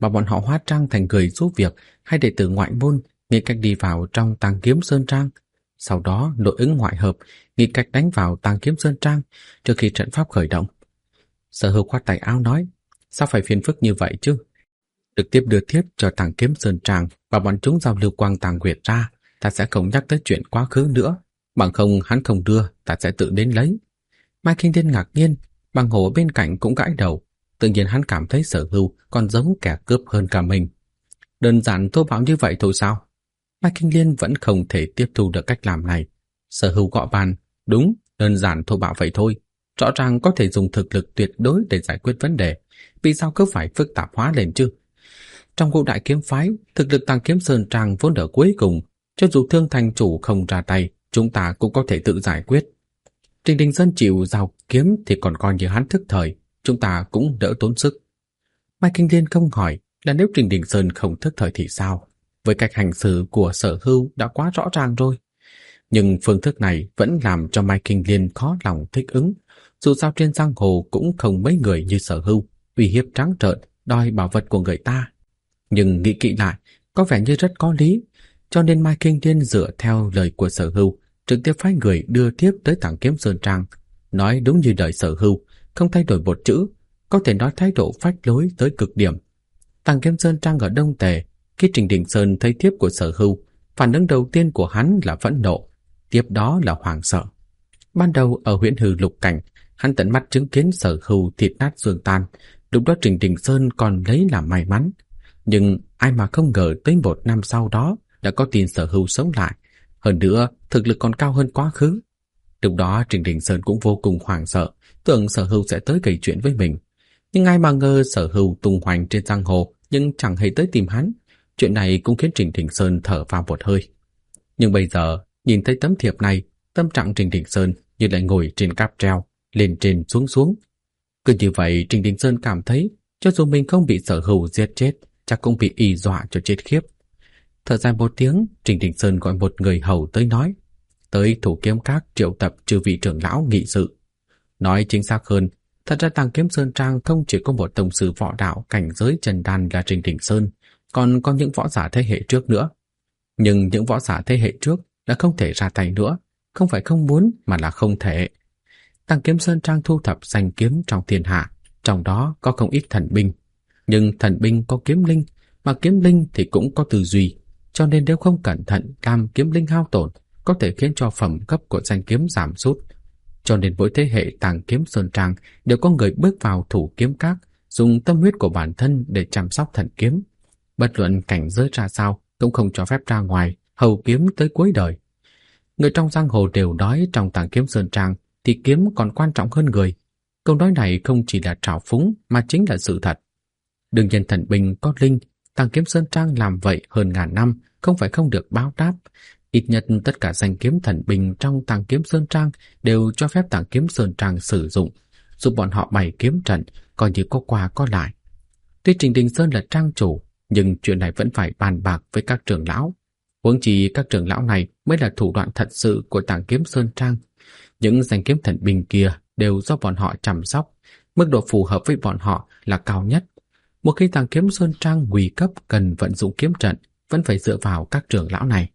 A: mà bọn họ hóa trang thành người giúp việc hay đệ tử ngoại môn, nghĩ cách đi vào trong Tàng Kiếm Sơn Trang. Sau đó nội ứng ngoại hợp, nghĩ cách đánh vào Tàng Kiếm Sơn Trang trước khi trận pháp khởi động. Sở Hưu khoát tay áo nói, sao phải phiền phức như vậy chứ? Trực tiếp đưa thiếp cho Tàng Kiếm Sơn Trang và bọn chúng giao lưu quang tàng huyệt ra, ta sẽ không nhắc tới chuyện quá khứ nữa. Bằng không hắn không đưa, ta sẽ tự đến lấy. Mai Kinh Thiên ngạc nhiên, Bàng Hổ bên cạnh cũng gãi đầu. Tự nhiên hắn cảm thấy Sở Hưu còn giống kẻ cướp hơn cả mình. Đơn giản thô bạo như vậy thôi sao? Mai Kinh Liên vẫn không thể tiếp thu được cách làm này. Sở Hưu gõ bàn, đúng, đơn giản thô bạo vậy thôi. Rõ ràng có thể dùng thực lực tuyệt đối để giải quyết vấn đề. Vì sao cứ phải phức tạp hóa lên chứ? Trong Ngũ Đại Kiếm Phái, thực lực Tàng Kiếm Sơn Trang vốn ở cuối cùng. Cho dù Thương Thành chủ không ra tay, chúng ta cũng có thể tự giải quyết. Trình Đình Sơn chịu giao kiếm thì còn coi như hắn thức thời, chúng ta cũng đỡ tốn sức. Mai Kinh Liên không hỏi là nếu Trình Đình Sơn không thức thời thì sao? Với cách hành xử của Sở Hưu đã quá rõ ràng rồi. Nhưng phương thức này vẫn làm cho Mai Kinh Liên khó lòng thích ứng. Dù sao trên giang hồ cũng không mấy người như Sở Hưu, uy hiếp trắng trợn, đòi bảo vật của người ta. Nhưng nghĩ kỹ lại, có vẻ như rất có lý, cho nên Mai Kinh Liên dựa theo lời của Sở Hưu, trực tiếp phái người đưa tiếp tới Tàng Kiếm Sơn Trang. Nói đúng như lời Sở Hưu, không thay đổi một chữ, có thể nói thái độ phách lối tới cực điểm. Tàng Kiếm Sơn Trang ở Đông Tề, khi Trình Đình Sơn thấy thiếp của Sở Hưu, phản ứng đầu tiên của hắn là phẫn nộ, tiếp đó là hoảng sợ. Ban đầu ở Huyễn Hư Lục Cảnh, hắn tận mắt chứng kiến Sở Hưu thịt nát xương tan, lúc đó Trình Đình Sơn còn lấy làm may mắn. Nhưng ai mà không ngờ tới 1 năm sau đó đã có tin Sở Hưu sống lại, hơn nữa thực lực còn cao hơn quá khứ. Lúc đó Trình Đình Sơn cũng vô cùng hoảng sợ, tưởng Sở Hưu sẽ tới gây chuyện với mình. Nhưng ai mà ngờ Sở Hưu tung hoành trên giang hồ nhưng chẳng hề tới tìm hắn. Chuyện này cũng khiến Trình Đình Sơn thở vào một hơi. Nhưng bây giờ nhìn thấy tấm thiệp này, tâm trạng Trình Đình Sơn như lại ngồi trên cáp treo, lên trên xuống xuống. Cứ như vậy Trình Đình Sơn cảm thấy cho dù mình không bị Sở Hưu giết chết, chắc cũng bị y dọa cho chết khiếp. Thở dài một tiếng, Trình Đình Sơn gọi một người hầu tới nói, tới Thủ Kiếm Các triệu tập chư vị trưởng lão nghị sự. Nói chính xác hơn, thật ra Tàng Kiếm Sơn Trang không chỉ có một tông sư võ đạo cảnh giới trần đan là Trình Đình Sơn, còn có những võ giả thế hệ trước nữa. Nhưng những võ giả thế hệ trước đã không thể ra tay nữa, không phải không muốn mà là không thể. Tàng Kiếm Sơn Trang thu thập danh kiếm trong thiên hạ, trong đó có không ít thần binh. Nhưng thần binh có kiếm linh, mà kiếm linh thì cũng có tư duy, cho nên nếu không cẩn thận làm kiếm linh hao tổn, có thể khiến cho phẩm cấp của danh kiếm giảm sút. Cho nên mỗi thế hệ Tàng Kiếm Sơn Trang đều có người bước vào Thủ Kiếm Các, dùng tâm huyết của bản thân để chăm sóc thần kiếm. Bất luận cảnh giới ra sao, cũng không cho phép ra ngoài, hầu kiếm tới cuối đời. Người trong giang hồ đều nói trong Tàng Kiếm Sơn Trang thì kiếm còn quan trọng hơn người. Câu nói này không chỉ là trào phúng mà chính là sự thật. Đương nhiên thần binh có linh, Tàng Kiếm Sơn Trang làm vậy hơn ngàn năm, không phải không được báo đáp. Ít nhất tất cả danh kiếm thần binh trong Tàng Kiếm Sơn Trang đều cho phép Tàng Kiếm Sơn Trang sử dụng, giúp bọn họ bày kiếm trận, coi như có qua có lại. Tuy Trình Đình Sơn là trang chủ, nhưng chuyện này vẫn phải bàn bạc với các trưởng lão. Huống chi các trưởng lão này mới là thủ đoạn thật sự của Tàng Kiếm Sơn Trang. Những danh kiếm thần binh kia đều do bọn họ chăm sóc, mức độ phù hợp với bọn họ là cao nhất. Một khi Tàng Kiếm Sơn Trang nguy cấp cần vận dụng kiếm trận, vẫn phải dựa vào các trưởng lão này.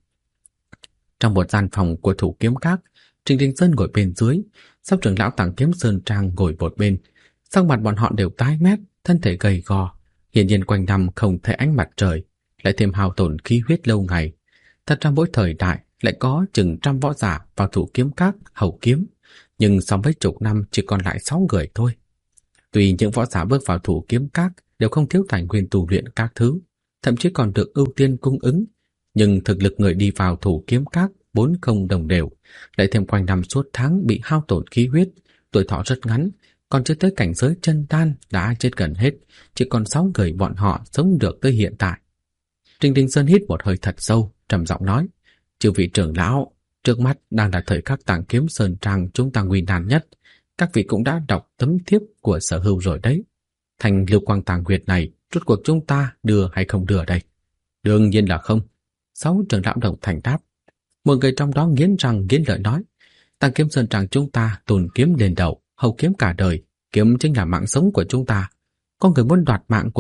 A: Trong một gian phòng của Thủ Kiếm Các, Trình Đình Sơn ngồi bên dưới, sắp trưởng lão Tàng Kiếm Sơn Trang ngồi một bên. Sắc mặt bọn họ đều tái mét, thân thể gầy gò, hiển nhiên quanh năm không thấy ánh mặt trời, lại thêm hao tổn khí huyết lâu ngày. Thật ra mỗi thời đại lại có chừng 100 võ giả vào Thủ Kiếm Các hầu kiếm, nhưng sau mấy chục năm chỉ còn lại 6 người thôi. Tuy những võ giả bước vào Thủ Kiếm Các đều không thiếu tài nguyên tu luyện các thứ, thậm chí còn được ưu tiên cung ứng, nhưng thực lực người đi vào Thủ Kiếm Các vốn không đồng đều, lại thêm quanh năm suốt tháng bị hao tổn khí huyết, tuổi thọ rất ngắn, còn chưa tới cảnh giới chân đan đã chết gần hết, chỉ còn 6 người bọn họ sống được tới hiện tại. Trình Đình Sơn hít một hơi thật sâu, trầm giọng nói, chư vị trưởng lão, trước mắt đang là thời khắc Tàng Kiếm Sơn Trang chúng ta nguy nan nhất, các vị cũng đã đọc tấm thiếp của Sở Hưu rồi đấy. Thành Lưu Quang Tàng Huyệt này, rốt cuộc chúng ta đưa hay không đưa đây? Đương nhiên là không. 6 trưởng lão đồng thành đáp. Một người trong đó nghiến răng nghiến lợi nói, Tàng Kiếm Sơn Trang chúng ta tồn kiếm lên đầu, hầu kiếm cả đời, kiếm chính là mạng sống của chúng ta. Có người muốn đoạt mạng của ngươi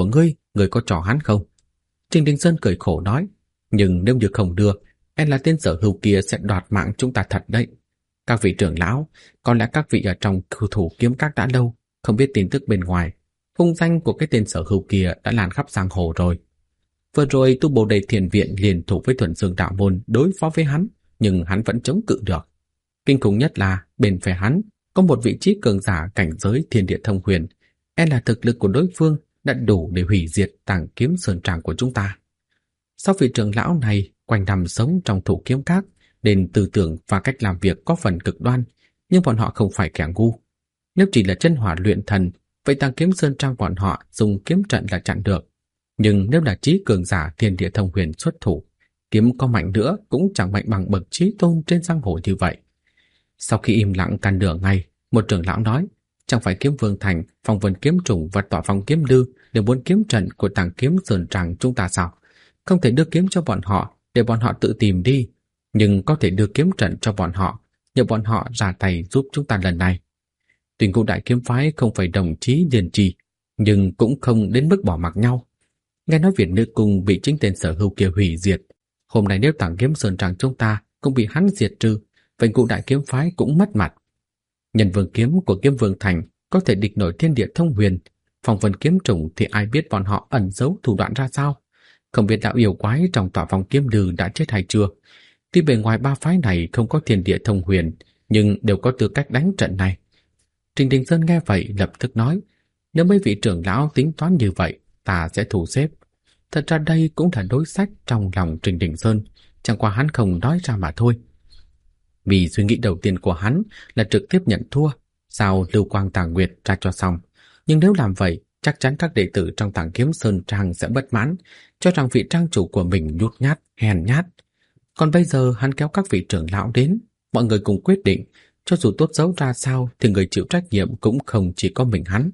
A: người có cho hắn không? Trình Đình Sơn cười khổ nói, nhưng nếu như không đưa, e là tên Sở Hưu kia sẽ đoạt mạng chúng ta thật đấy. Các vị trưởng lão, có lẽ các vị ở trong cửu thủ kiếm các đã lâu, không biết tin tức bên ngoài. Hung danh của cái tên Sở Hưu kia đã lan khắp giang hồ rồi. Vừa rồi Tu Bồ Đề Thiền Viện liên thủ với Thuần Dương Đạo Môn đối phó với hắn, nhưng hắn vẫn chống cự được. Kinh khủng nhất là bên phe hắn có một vị trí cường giả cảnh giới thiên địa thông huyền, e là thực lực của đối phương đã đủ để hủy diệt Tàng Kiếm Sơn Trang của chúng ta. Sau vị trưởng lão này quanh năm sống trong thủ kiếm các, nên tư tưởng và cách làm việc có phần cực đoan, nhưng bọn họ không phải kẻ ngu. Nếu chỉ là chân hỏa luyện thần, vậy Tàng Kiếm Sơn Trang bọn họ dùng kiếm trận là chặn được. Nhưng nếu là trí cường giả thiên địa thông huyền xuất thủ, kiếm có mạnh nữa cũng chẳng mạnh bằng bậc trí tôn trên giang hồ như vậy. Sau khi im lặng cả nửa ngày, một trưởng lão nói, chẳng phải Kiếm Vương Thành, Phong Vân Kiếm Trùng và Tọa Phong Kiếm Lư đều muốn kiếm trận của Tàng Kiếm Sơn Trang chúng ta sao? Không thể đưa kiếm cho bọn họ để bọn họ tự tìm đi, nhưng có thể đưa kiếm trận cho bọn họ, nhờ bọn họ ra tay giúp chúng ta lần này. Tuy Ngũ Đại Kiếm Phái không phải đồng chí liên trì, nhưng cũng không đến mức bỏ mặc nhau. Nghe nói Việt Nữ Cung bị chính tên Sở Hưu kia hủy diệt, hôm nay nếu Tàng Kiếm Sơn Trang chúng ta cũng bị hắn diệt trừ, vậy Ngũ Đại Kiếm Phái cũng mất mặt. Nhân Vương kiếm của Kiếm Vương Thành có thể địch nổi thiên địa thông huyền, Phong Vân Kiếm Trùng thì ai biết bọn họ ẩn giấu thủ đoạn ra sao? Không biết đạo yêu quái trong Tọa Phong Kiếm Lư đã chết hay chưa? Tuy bề ngoài ba phái này không có thiên địa thông huyền, nhưng đều có tư cách đánh trận này. Trình Đình Sơn nghe vậy lập tức nói, nếu mấy vị trưởng lão tính toán như vậy, ta sẽ thu xếp. Thật ra đây cũng là đối sách trong lòng Trình Đình Sơn, chẳng qua hắn không nói ra mà thôi. Vì suy nghĩ đầu tiên của hắn là trực tiếp nhận thua, sao Lưu Quang Tà Nguyệt ra cho xong. Nhưng nếu làm vậy, chắc chắn các đệ tử trong Tàng Kiếm Sơn Trang sẽ bất mãn, cho rằng vị trang chủ của mình nhút nhát, hèn nhát. Còn bây giờ hắn kéo các vị trưởng lão đến, mọi người cùng quyết định, cho dù tốt xấu ra sao thì người chịu trách nhiệm cũng không chỉ có mình hắn.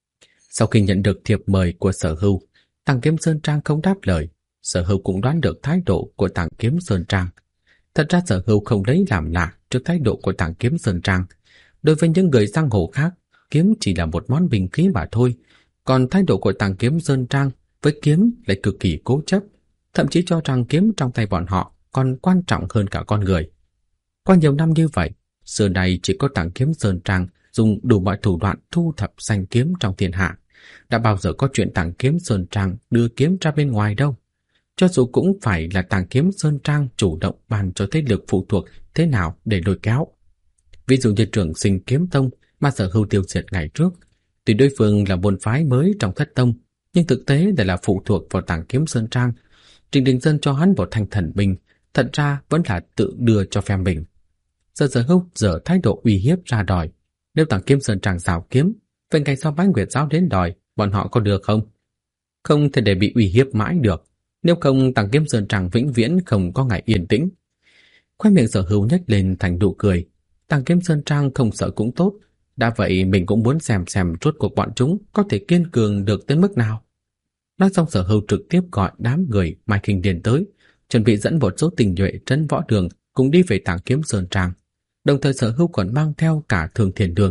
A: Sau khi nhận được thiệp mời của Sở Hưu, Tàng Kiếm Sơn Trang không đáp lời. Sở Hưu cũng đoán được thái độ của Tàng Kiếm Sơn Trang. Thật ra Sở Hưu không lấy làm lạ trước thái độ của Tàng Kiếm Sơn Trang. Đối với những người giang hồ khác, kiếm chỉ là một món binh khí mà thôi. Còn thái độ của Tàng Kiếm Sơn Trang với kiếm lại cực kỳ cố chấp, thậm chí cho rằng kiếm trong tay bọn họ còn quan trọng hơn cả con người. Qua nhiều năm như vậy, xưa nay chỉ có Tàng Kiếm Sơn Trang dùng đủ mọi thủ đoạn thu thập sanh kiếm trong thiên hạ. Đã bao giờ có chuyện Tàng Kiếm Sơn Trang đưa kiếm ra bên ngoài đâu. Cho dù cũng phải là Tàng Kiếm Sơn Trang chủ động ban cho thế lực phụ thuộc thế nào để lôi kéo. Ví dụ như Trường Sinh Kiếm Tông mà Sở Hưu tiêu diệt ngày trước, tuy đối phương là môn phái mới trong thất tông, nhưng thực tế lại là phụ thuộc vào Tàng Kiếm Sơn Trang. Trình Đình Sơn cho hắn một thanh thần binh, thật ra vẫn là tự đưa cho phe mình. Giờ Sở Hưu dở thái độ uy hiếp ra đòi, nếu Tàng Kiếm Sơn Trang rào kiếm, vậy ngày sau Bái Nguyệt Giáo đến đòi, bọn họ có được không? Không thể để bị uy hiếp mãi được, nếu không Tàng Kiếm Sơn Trang vĩnh viễn không có ngày yên tĩnh. Khoe miệng Sở Hưu nhếch lên thành nụ cười. Tàng Kiếm Sơn Trang không sợ cũng tốt, đã vậy mình cũng muốn xem rốt cuộc bọn chúng có thể kiên cường được tới mức nào. Nói xong Sở Hưu trực tiếp gọi đám người Mai Kinh Điền tới, chuẩn bị dẫn một số tình nhuệ trấn võ đường cùng đi về Tàng Kiếm Sơn Trang. Đồng thời Sở Hưu còn mang theo cả Thường Thiền Đường.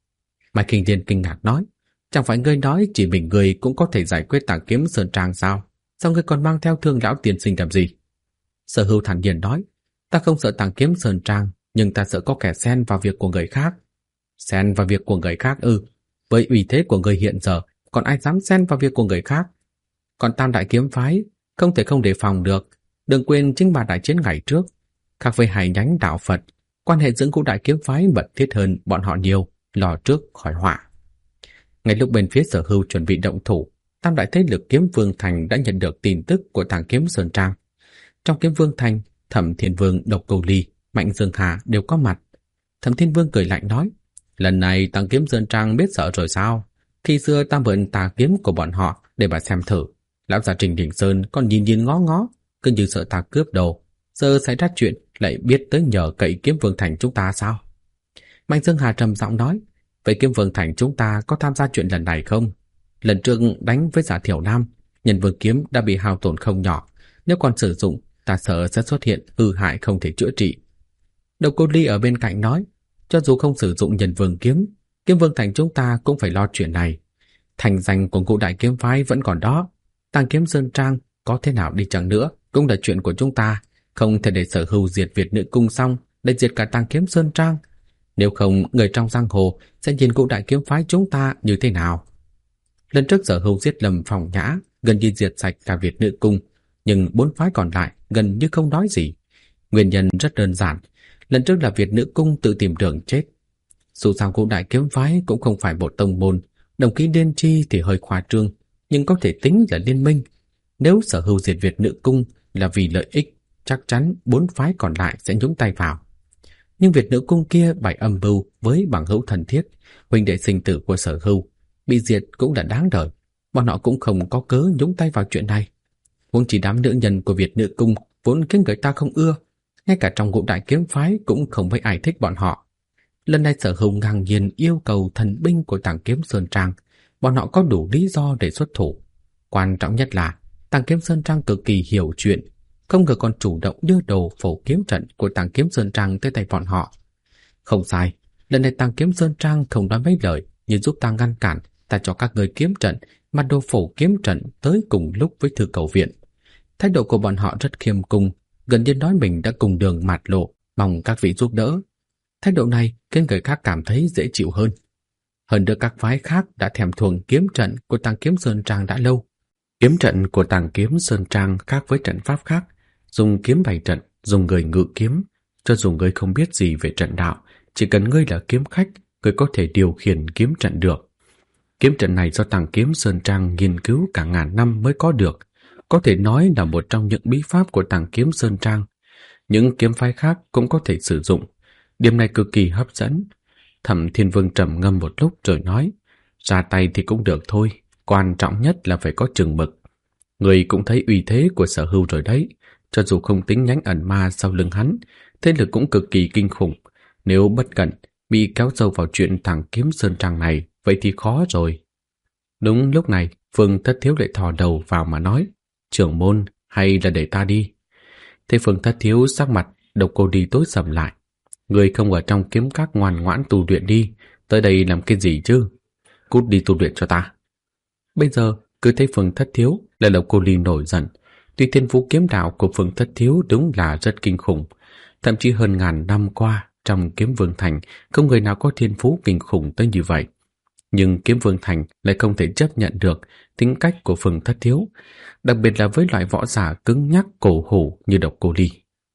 A: Mai Kinh Điền kinh ngạc nói, chẳng phải ngươi nói chỉ mình ngươi cũng có thể giải quyết Tàng Kiếm Sơn Trang sao? Sao ngươi còn mang theo Thương lão tiên sinh làm gì? Sở Hưu thản nhiên nói, ta không sợ Tàng Kiếm Sơn Trang, nhưng ta sợ có kẻ xen vào việc của người khác. Xen vào việc của người khác ư? Với uy thế của người hiện giờ, còn ai dám xen vào việc của người khác? Còn Tam Đại Kiếm Phái không thể không đề phòng được. Đừng quên chính ba đại chiến ngày trước, khác với hai nhánh đạo Phật, quan hệ giữa Ngũ Đại Kiếm Phái mật thiết hơn bọn họ nhiều, lo trước khỏi họa. Ngay lúc bên phía Sở Hưu chuẩn bị động thủ, tam đại thế lực Kiếm Vương Thành đã nhận được tin tức của Tàng Kiếm Sơn Trang. Trong Kiếm Vương Thành, Thẩm Thiên Vương, Độc Cô Ly, Mạnh Dương Hà đều có mặt. Thẩm Thiên Vương cười lạnh nói, lần này Tàng Kiếm Sơn Trang biết sợ rồi sao? Khi xưa ta mượn tà kiếm của bọn họ để mà xem thử. Lão già Trình Đình Sơn còn nhìn ngó ngó, cứ như sợ ta cướp đồ. Giờ xảy ra chuyện lại biết tới nhờ cậy Kiếm Vương Thành chúng ta sao? Mạnh Dương Hà trầm giọng nói, vậy Kiếm Vương Thành chúng ta có tham gia chuyện lần này không? Lần trước đánh với Giả Thiểu Nam, Nhân Vương kiếm đã bị hao tổn không nhỏ. Nếu còn sử dụng, ta sợ sẽ xuất hiện hư hại không thể chữa trị. Độc Cô Ly ở bên cạnh nói, cho dù không sử dụng Nhân Vương kiếm, Kiếm Vương Thành chúng ta cũng phải lo chuyện này. Thành danh của Ngũ Đại Kiếm Phái vẫn còn đó. Tàng Kiếm Sơn Trang có thế nào đi chăng nữa cũng là chuyện của chúng ta, không thể để Sở Hưu diệt Việt Nữ Cung xong để diệt cả Tàng Kiếm Sơn Trang. Nếu không, người trong giang hồ sẽ nhìn Ngũ Đại Kiếm Phái chúng ta như thế nào? Lần trước Sở Hưu giết Lâm Phong Nhã, gần như diệt sạch cả Việt Nữ Cung, nhưng 4 phái còn lại gần như không nói gì. Nguyên nhân rất đơn giản, lần trước là Việt Nữ Cung tự tìm đường chết. Dù sao Ngũ Đại Kiếm Phái cũng không phải một tông môn, đồng khí liên chi thì hơi khoa trương, nhưng có thể tính là liên minh. Nếu Sở Hưu diệt Việt Nữ Cung là vì lợi ích, chắc chắn 4 phái còn lại sẽ nhúng tay vào. Nhưng Việt Nữ Cung kia bày âm mưu với bằng hữu thân thiết, huynh đệ sinh tử của Sở Hưu, bị diệt cũng là đáng đời. Bọn họ cũng không có cớ nhúng tay vào chuyện này. Huống chỉ đám nữ nhân của Việt Nữ Cung vốn khiến người ta không ưa, ngay cả trong Ngũ Đại Kiếm Phái cũng không mấy ai thích bọn họ. Lần này Sở Hưu ngang nhiên yêu cầu thần binh của Tàng Kiếm Sơn Trang, bọn họ có đủ lý do để xuất thủ. Quan trọng nhất là Tàng Kiếm Sơn Trang cực kỳ hiểu chuyện, không ngờ còn chủ động đưa đồ phổ kiếm trận của Tàng Kiếm Sơn Trang tới tay bọn họ. Không sai, lần này Tàng Kiếm Sơn Trang không nói mấy lời, nhưng giúp ta ngăn cản, ta cho các người kiếm trận, mà đồ phổ kiếm trận tới cùng lúc với thư cầu viện. Thái độ của bọn họ rất khiêm cung, gần như nói mình đã cùng đường mạt lộ, mong các vị giúp đỡ. Thái độ này khiến người khác cảm thấy dễ chịu hơn. Hơn nữa các phái khác đã thèm thuồng kiếm trận của Tàng Kiếm Sơn Trang đã lâu. Kiếm trận của Tàng Kiếm Sơn Trang khác với trận pháp khác, dùng kiếm bày trận, dùng người ngự kiếm. Cho dù ngươi không biết gì về trận đạo, chỉ cần ngươi là kiếm khách, ngươi có thể điều khiển kiếm trận được. Kiếm trận này do Tàng Kiếm Sơn Trang nghiên cứu cả ngàn năm mới có được, có thể nói là một trong những bí pháp của Tàng Kiếm Sơn Trang. Những kiếm phái khác cũng có thể sử dụng. Điểm này cực kỳ hấp dẫn. Thẩm Thiên Vương trầm ngâm một lúc rồi nói, ra tay thì cũng được thôi, quan trọng nhất là phải có chừng mực. Người cũng thấy uy thế của Sở Hưu rồi đấy, cho dù không tính nhánh ẩn ma sau lưng hắn, thế lực cũng cực kỳ kinh khủng. Nếu bất cẩn, bị kéo sâu vào chuyện Tàng Kiếm Sơn Trang này, vậy thì khó rồi. Đúng lúc này, Phương Thất Thiếu lại thò đầu vào mà nói, trưởng môn, hay là để ta đi? Thế Phương Thất Thiếu sắc mặt Độc Cô Đi tối sầm lại. Người không ở trong kiếm các ngoan ngoãn tu luyện đi, tới đây làm cái gì chứ? Cút đi tu luyện cho ta. Bây giờ, cứ thấy Phương Thất Thiếu là Độc Cô Ly nổi giận. Tuy thiên phú kiếm đạo của Phương Thất Thiếu đúng là rất kinh khủng, thậm chí hơn ngàn năm qua trong Kiếm Vương Thành không người nào có thiên phú kinh khủng tới như vậy. Nhưng Kiếm Vương Thành lại không thể chấp nhận được tính cách của Phương Thất Thiếu, đặc biệt là với loại võ giả cứng nhắc cổ hủ như Độc Cô Ly.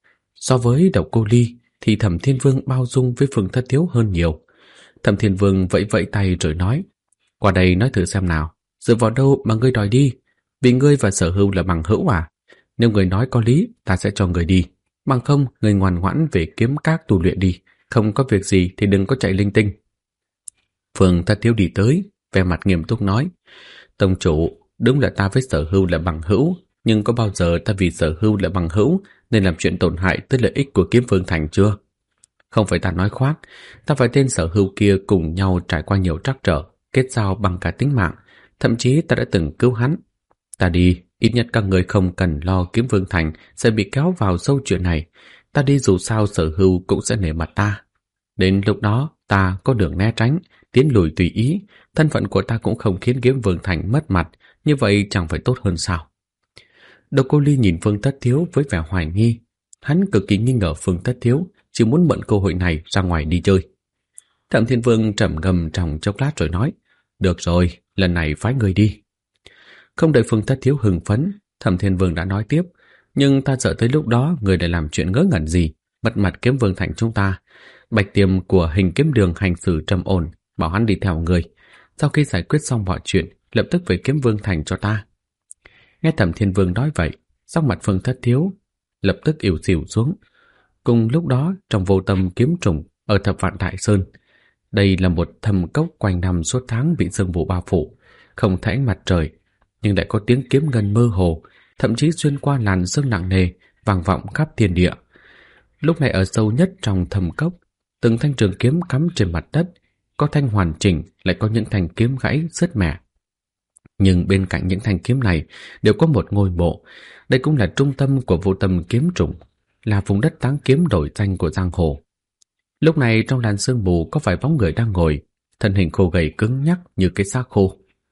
A: So với Độc Cô Ly thì Thẩm Thiên Vương bao dung với Phương Thất Thiếu hơn nhiều. Thẩm Thiên Vương vẫy vẫy tay rồi nói, qua đây nói thử xem nào, dựa vào đâu mà ngươi đòi đi? Vì ngươi và Sở Hưu là bằng hữu à? Nếu người nói có lý, ta sẽ cho người đi. Bằng không, người ngoan ngoãn về kiếm các tu luyện đi. Không có việc gì thì đừng có chạy linh tinh. Phương Thất Thiếu đi tới, vẻ mặt nghiêm túc nói, tông chủ, đúng là ta với Sở Hưu là bằng hữu, nhưng có bao giờ ta vì Sở Hưu là bằng hữu nên làm chuyện tổn hại tới lợi ích của Kiếm Vương Thành chưa? Không phải ta nói khoác, ta và tên Sở Hưu kia cùng nhau trải qua nhiều trắc trở, kết giao bằng cả tính mạng, thậm chí ta đã từng cứu hắn. Ta đi, ít nhất các người không cần lo Kiếm Vương Thành sẽ bị kéo vào sâu chuyện này. Ta đi dù sao Sở Hưu cũng sẽ nể mặt ta. Đến lúc đó, ta có đường né tránh, tiến lùi tùy ý, thân phận của ta cũng không khiến Kiếm Vương Thành mất mặt, như vậy chẳng phải tốt hơn sao? Độc Cô Ly nhìn Phương Thất Thiếu với vẻ hoài nghi. Hắn cực kỳ nghi ngờ Phương Thất Thiếu chỉ muốn mượn cơ hội này ra ngoài đi chơi. Thẩm Thiên Vương trầm ngâm trong chốc lát rồi nói, được rồi, lần này phái người đi. Không đợi Phương Thất Thiếu hưng phấn, Thẩm Thiên Vương đã nói tiếp, nhưng ta sợ tới lúc đó người lại làm chuyện ngớ ngẩn gì, mất mặt Kiếm Vương Thành chúng ta. Bạch Tiềm của Hình Kiếm Đường hành xử trầm ổn, bảo hắn đi theo người. Sau khi giải quyết xong mọi chuyện, lập tức về Kiếm Vương Thành cho ta. Nghe Thẩm Thiên Vương nói vậy, sắc mặt Phương Thất Thiếu lập tức ỉu xìu xuống. Cùng lúc đó, trong Vô Tâm Kiếm Trùng ở Thập Vạn Đại Sơn, đây là một thâm cốc quanh năm suốt tháng bị sương mù bao phủ, không thấy ánh mặt trời, nhưng lại có tiếng kiếm ngân mơ hồ, thậm chí xuyên qua làn sương nặng nề, vang vọng khắp thiên địa. Lúc này ở sâu nhất trong thâm cốc, từng thanh trường kiếm cắm trên mặt đất, có thanh hoàn chỉnh, lại có những thanh kiếm gãy sứt mẻ. Nhưng bên cạnh những thanh kiếm này đều có một ngôi mộ. Đây cũng là trung tâm của Vô Tâm Kiếm Trùng, là vùng đất táng kiếm đổi danh của giang hồ. Lúc này trong làn sương mù có vài bóng người đang ngồi, thân hình khô gầy cứng nhắc như cái xác khô.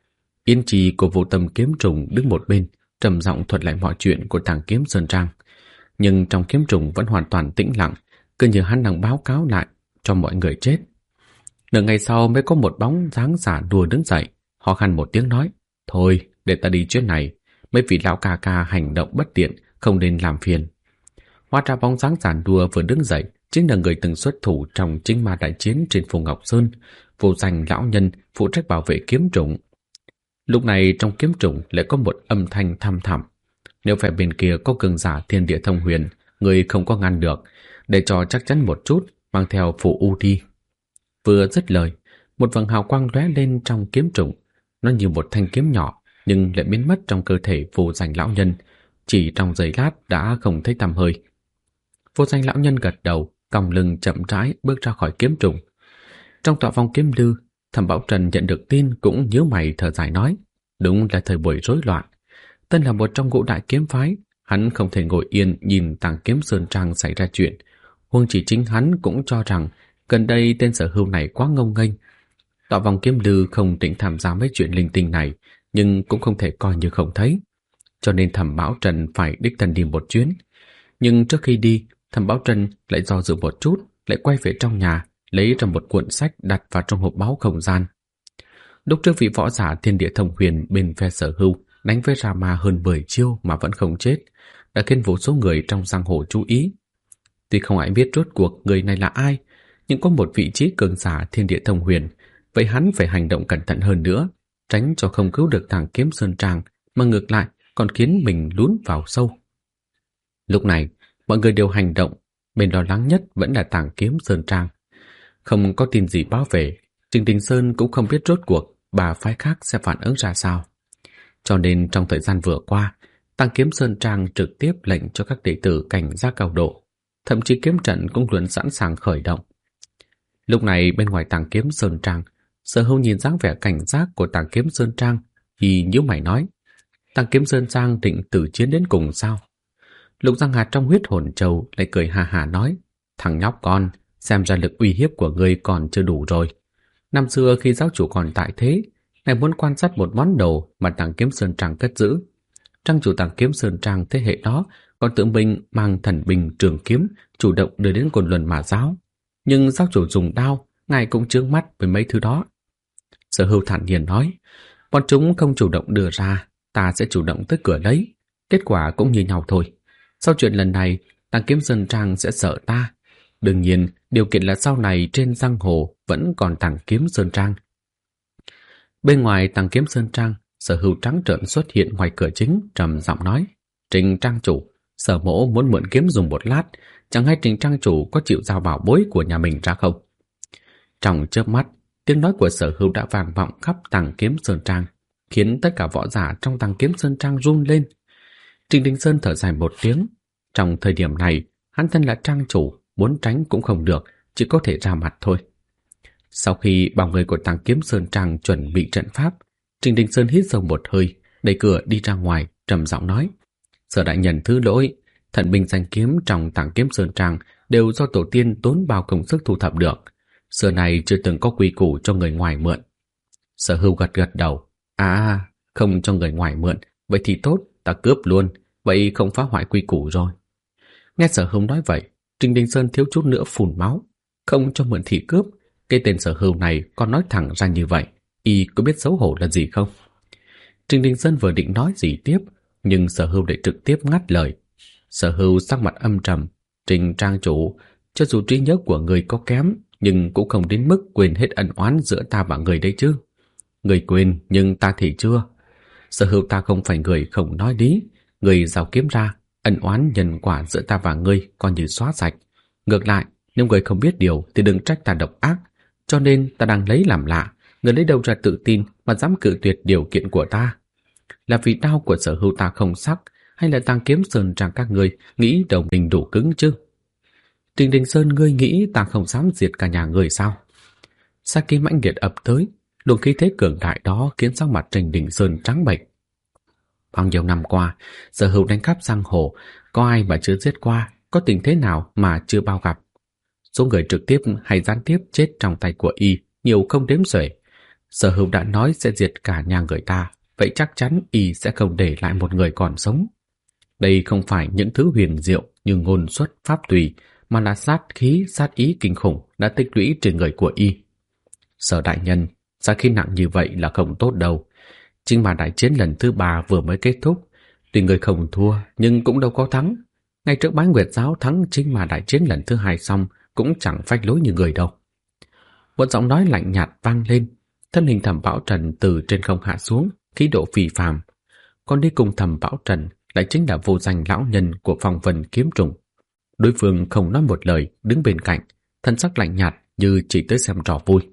A: Yên trì của Vô Tâm kiếm trùng đứng một bên, trầm giọng thuật lại mọi chuyện của Tàng Kiếm Sơn Trang. Nhưng trong kiếm trùng vẫn hoàn toàn tĩnh lặng, cứ như hắn đang báo cáo lại cho mọi người chết. Nửa ngày sau mới có một bóng dáng giả đùa đứng dậy, ho khan một tiếng nói: "Thôi, để ta đi chuyến này, mấy vị lão ca ca hành động bất tiện, không nên làm phiền." Hóa ra bóng dáng giả đùa vừa đứng dậy chính là người từng xuất thủ trong chính ma đại chiến trên Phù Ngọc Sơn, Vô Danh lão nhân phụ trách bảo vệ kiếm trùng. Lúc này trong kiếm trùng lại có một âm thanh thăm thẳm. Nếu phải bên kia có cường giả thiên địa thông huyền, người không có ngăn được, để cho chắc chắn một chút, mang theo phù u đi. Vừa dứt lời, một vầng hào quang lóe lên trong kiếm trùng. Nó như một thanh kiếm nhỏ, nhưng lại biến mất trong cơ thể Vô Danh lão nhân. Chỉ trong giây lát đã không thấy tăm hơi. Vô Danh lão nhân gật đầu, còng lưng chậm rãi bước ra khỏi kiếm trùng. Trong tọa vong kiếm lư, Thẩm Bảo Trần nhận được tin cũng nhíu mày thở dài nói: đúng là thời buổi rối loạn. Tân là một trong ngũ đại kiếm phái, hắn không thể ngồi yên nhìn Tàng Kiếm Sơn Trang xảy ra chuyện. Huống chỉ chính hắn cũng cho rằng gần đây tên Sở Hưu này quá ngông nghênh. Tọa vong kiếm lư không định tham gia mấy chuyện linh tinh này, nhưng cũng không thể coi như không thấy. Cho nên Thẩm Bảo Trần phải đích thân đi một chuyến. Nhưng trước khi đi, Thẩm Bảo Trần lại do dự một chút, lại quay về trong nhà, lấy ra một cuộn sách đặt vào trong hộp báu không gian. Lúc trước vị võ giả thiên địa thông huyền bên phe Sở Hưu đánh với Rama hơn 10 chiêu mà vẫn không chết, đã khiến vô số người trong giang hồ chú ý. Tuy không ai biết rốt cuộc người này là ai, nhưng có một vị trí cường giả thiên địa thông huyền, vậy hắn phải hành động cẩn thận hơn nữa, tránh cho không cứu được Tàng Kiếm Sơn Trang, mà ngược lại còn khiến mình lún vào sâu. Lúc này, mọi người đều hành động, bên lo lắng nhất vẫn là Tàng Kiếm Sơn Trang. Không có tin gì báo về, Trình Đình Sơn cũng không biết rốt cuộc bà phái khác sẽ phản ứng ra sao. Cho nên trong thời gian vừa qua, Tàng Kiếm Sơn Trang trực tiếp lệnh cho các đệ tử cảnh giác cao độ, thậm chí kiếm trận cũng luôn sẵn sàng khởi động. Lúc này bên ngoài Tàng Kiếm Sơn Trang, Sở Hưu nhìn dáng vẻ cảnh giác của Tàng Kiếm Sơn Trang thì nhíu mày nói: Tàng Kiếm Sơn Trang định tử chiến đến cùng sao? Lục Giang Hạt trong huyết hồn châu lại cười hà hà nói: thằng nhóc con, xem ra lực uy hiếp của ngươi còn chưa đủ rồi. Năm xưa khi giáo chủ còn tại thế, ngài muốn quan sát một món đồ mà Tàng Kiếm Sơn Trang cất giữ. Trang chủ Tàng Kiếm Sơn Trang thế hệ đó còn tự mình mang thần binh trường kiếm chủ động đưa đến Côn Luân mà giáo. Nhưng giáo chủ dùng đao, ngài cũng chướng mắt với mấy thứ đó. Sở Hưu thản nhiên nói: bọn chúng không chủ động đưa ra, ta sẽ chủ động tới cửa lấy. Kết quả cũng như nhau thôi. Sau chuyện lần này, Tàng Kiếm Sơn Trang sẽ sợ ta. Đương nhiên, điều kiện là sau này trên giang hồ vẫn còn Tàng Kiếm Sơn Trang. Bên ngoài Tàng Kiếm Sơn Trang, Sở Hưu trắng trợn xuất hiện ngoài cửa chính, trầm giọng nói: Trình trang chủ, Sở mỗ muốn mượn kiếm dùng một lát, chẳng hay Trình trang chủ có chịu giao bảo bối của nhà mình ra không? Trong chớp mắt, tiếng nói của Sở Hưu đã vang vọng khắp Tàng Kiếm Sơn Trang, khiến tất cả võ giả trong Tàng Kiếm Sơn Trang run lên. Trình Đình Sơn thở dài một tiếng. Trong thời điểm này, hắn thân là trang chủ, muốn tránh cũng không được, chỉ có thể ra mặt thôi. Sau khi bao người của Tàng Kiếm Sơn Trang chuẩn bị trận pháp, Trình Đình Sơn hít sâu một hơi, đẩy cửa đi ra ngoài, trầm giọng nói: Sở đại nhân thứ lỗi, thần binh danh kiếm trong Tàng Kiếm Sơn Trang đều do tổ tiên tốn bao công sức thu thập được. Xưa này chưa từng có quy củ cho người ngoài mượn. Sở Hưu gật gật đầu: À, không cho người ngoài mượn, vậy thì tốt, ta cướp luôn, vậy không phá hoại quy củ rồi. Nghe Sở Hưu nói vậy, Trình Đình Sơn thiếu chút nữa phun máu. Không cho mượn thì cướp, cái tên Sở Hưu này còn nói thẳng ra như vậy, y có biết xấu hổ là gì không? Trình Đình Sơn vừa định nói gì tiếp, nhưng Sở Hưu lại trực tiếp ngắt lời. Sở Hưu sắc mặt âm trầm: Trình trang chủ, cho dù trí nhớ của người có kém, nhưng cũng không đến mức quên hết ân oán giữa ta và người đấy chứ. Người quên, nhưng ta thì chưa. Sở Hưu ta không phải người không nói lý, người giao kiếm ra, ân oán nhân quả giữa ta và ngươi coi như xóa sạch. Ngược lại, nếu người không biết điều thì đừng trách ta độc ác, cho nên ta đang lấy làm lạ, người lấy đâu ra tự tin mà dám cự tuyệt điều kiện của ta? Là vì đao của Sở Hưu ta không sắc, hay là Tàng Kiếm Sơn Trang các ngươi nghĩ đầu mình đủ cứng chứ? Trình Đình Sơn, ngươi nghĩ ta không dám diệt cả nhà người sao? Sát khí mãnh liệt ập tới, luồng khí thế cường đại đó khiến sắc mặt Trình Đình Sơn trắng bệch. Bao nhiêu năm qua, Sở Hưu đánh khắp giang hồ, có ai mà chưa giết qua, có tình thế nào mà chưa bao gặp. Số người trực tiếp hay gián tiếp chết trong tay của y nhiều không đếm xuể. Sở Hữu đã nói sẽ diệt cả nhà người ta, vậy chắc chắn y sẽ không để lại một người còn sống. Đây không phải những thứ huyền diệu như ngôn xuất pháp tùy, mà là sát khí, sát ý kinh khủng đã tích lũy trên người của y. Sở đại nhân, sát khí nặng như vậy là không tốt đâu. Chính mà đại chiến lần thứ 3 vừa mới kết thúc, tuy người không thua nhưng cũng đâu có thắng. Ngay trước Bái Nguyệt giáo thắng chính mà đại chiến lần thứ 2 xong cũng chẳng phách lối như người đâu. Một giọng nói lạnh nhạt vang lên, thân hình Thẩm Bảo Trần từ trên không hạ xuống, khí độ phi phàm. Còn đi cùng Thẩm Bảo Trần lại chính là vô danh lão nhân của Phong Vân Kiếm Trùng. Đối phương không nói một lời, đứng bên cạnh, thân sắc lạnh nhạt như chỉ tới xem trò vui.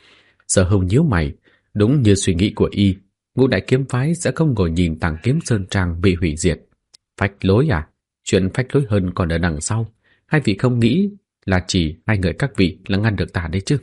A: Sở Hữu nhíu mày, đúng như suy nghĩ của y, Ngũ Đại Kiếm Phái sẽ không ngồi nhìn Tàng Kiếm Sơn Trang bị hủy diệt. Phách lối à? Chuyện phách lối hơn còn ở đằng sau. Hai vị không nghĩ là chỉ hai người các vị là ngăn được ta đấy chứ?